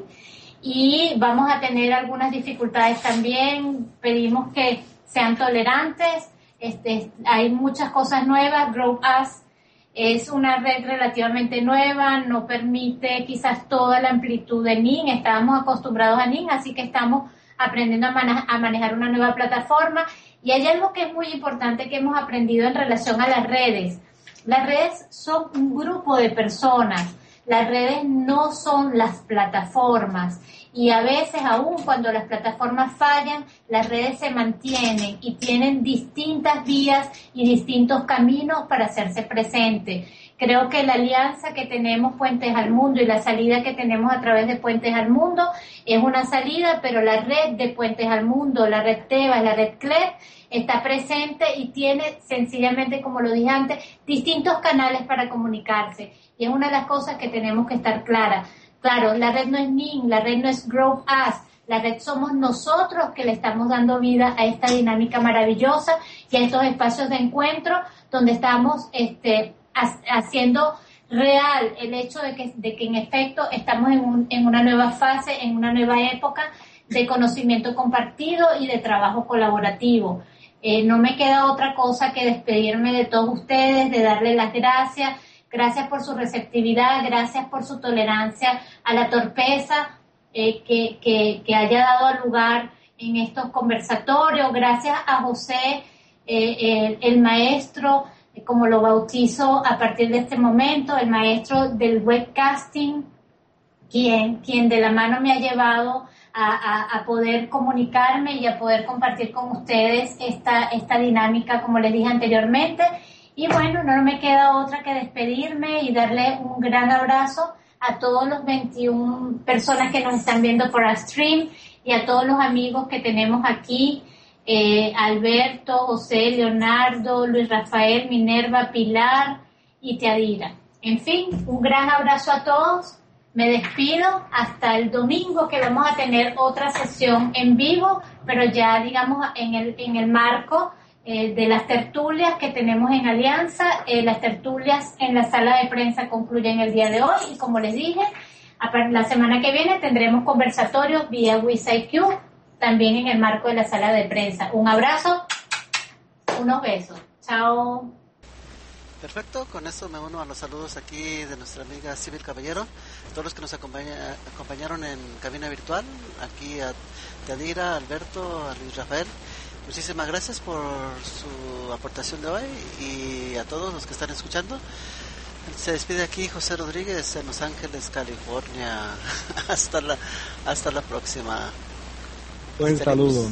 y vamos a tener algunas dificultades también. Pedimos que sean tolerantes. Hay muchas cosas nuevas. Grow Us es una red relativamente nueva, no permite quizás toda la amplitud de NIN. Estábamos acostumbrados a NIN, así que estamos aprendiendo a manejar una nueva plataforma. Y hay algo que es muy importante que hemos aprendido en relación a las redes. Las redes son un grupo de personas. Las redes no son las plataformas, y a veces, aun cuando las plataformas fallan, las redes se mantienen y tienen distintas vías y distintos caminos para hacerse presente. Creo que la alianza que tenemos Puentes al Mundo y la salida que tenemos a través de Puentes al Mundo es una salida, pero la red de Puentes al Mundo, la red Tebas, la red CLED, está presente y tiene sencillamente, como lo dije antes, distintos canales para comunicarse. Y es una de las cosas que tenemos que estar claras. Claro, la red no es NIN, la red no es Grow Us, la red somos nosotros que le estamos dando vida a esta dinámica maravillosa y a estos espacios de encuentro donde estamos haciendo real el hecho de que en efecto estamos en una nueva fase, en una nueva época de conocimiento compartido y de trabajo colaborativo. No me queda otra cosa que despedirme de todos ustedes, de darles las gracias. Gracias por su receptividad, gracias por su tolerancia a la torpeza que haya dado lugar en estos conversatorios. Gracias a José, el maestro, como lo bautizo a partir de este momento, el maestro del webcasting, quien de la mano me ha llevado a poder comunicarme y a poder compartir con ustedes esta dinámica, como les dije anteriormente. Y bueno, no me queda otra que despedirme y darle un gran abrazo a todos los 21 personas que nos están viendo por el stream y a todos los amigos que tenemos aquí, Alberto, José, Leonardo, Luis Rafael, Minerva, Pilar y Teadira. En fin, un gran abrazo a todos. Me despido hasta el domingo, que vamos a tener otra sesión en vivo, pero ya digamos en el marco de las tertulias que tenemos en Alianza. Las tertulias en la sala de prensa concluyen el día de hoy y, como les dije, la semana que viene tendremos conversatorios vía WizIQ también en el marco de la sala de prensa. Un abrazo, unos besos. Chao. Perfecto, con eso me uno a los saludos aquí de nuestra amiga Civil Caballero, todos los que nos acompañaron en cabina virtual, aquí a Teadira, Alberto, a Luis Rafael. Muchísimas gracias por su aportación de hoy y a todos los que están escuchando. Se despide aquí José Rodríguez en Los Ángeles, California. Hasta la próxima. Buen saludo.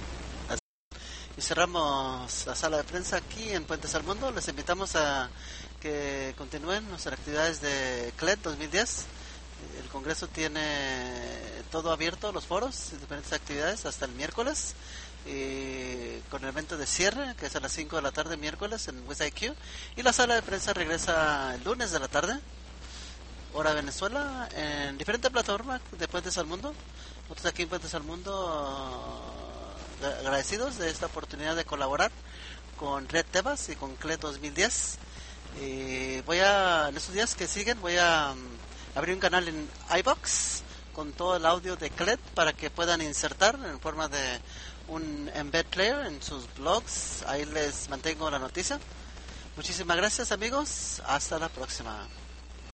Y cerramos la sala de prensa aquí en Puentes al Mundo. Les invitamos a que continúen nuestras actividades de CLED 2010 El Congreso tiene todo abierto, los foros, diferentes actividades hasta el miércoles, con el evento de cierre, que es a las 5 de la tarde miércoles en West IQ, y la sala de prensa regresa el lunes de la tarde, hora Venezuela, en diferentes plataformas de Puentes al Mundo. Nosotros aquí en Puentes al Mundo agradecidos de esta oportunidad de colaborar con Red Tebas y con CLE 2010. En estos días que siguen voy a abrir un canal en iVoox con todo el audio de CLED para que puedan insertar en forma de un embed player en sus blogs. Ahí les mantengo la noticia. Muchísimas gracias, amigos, hasta la próxima.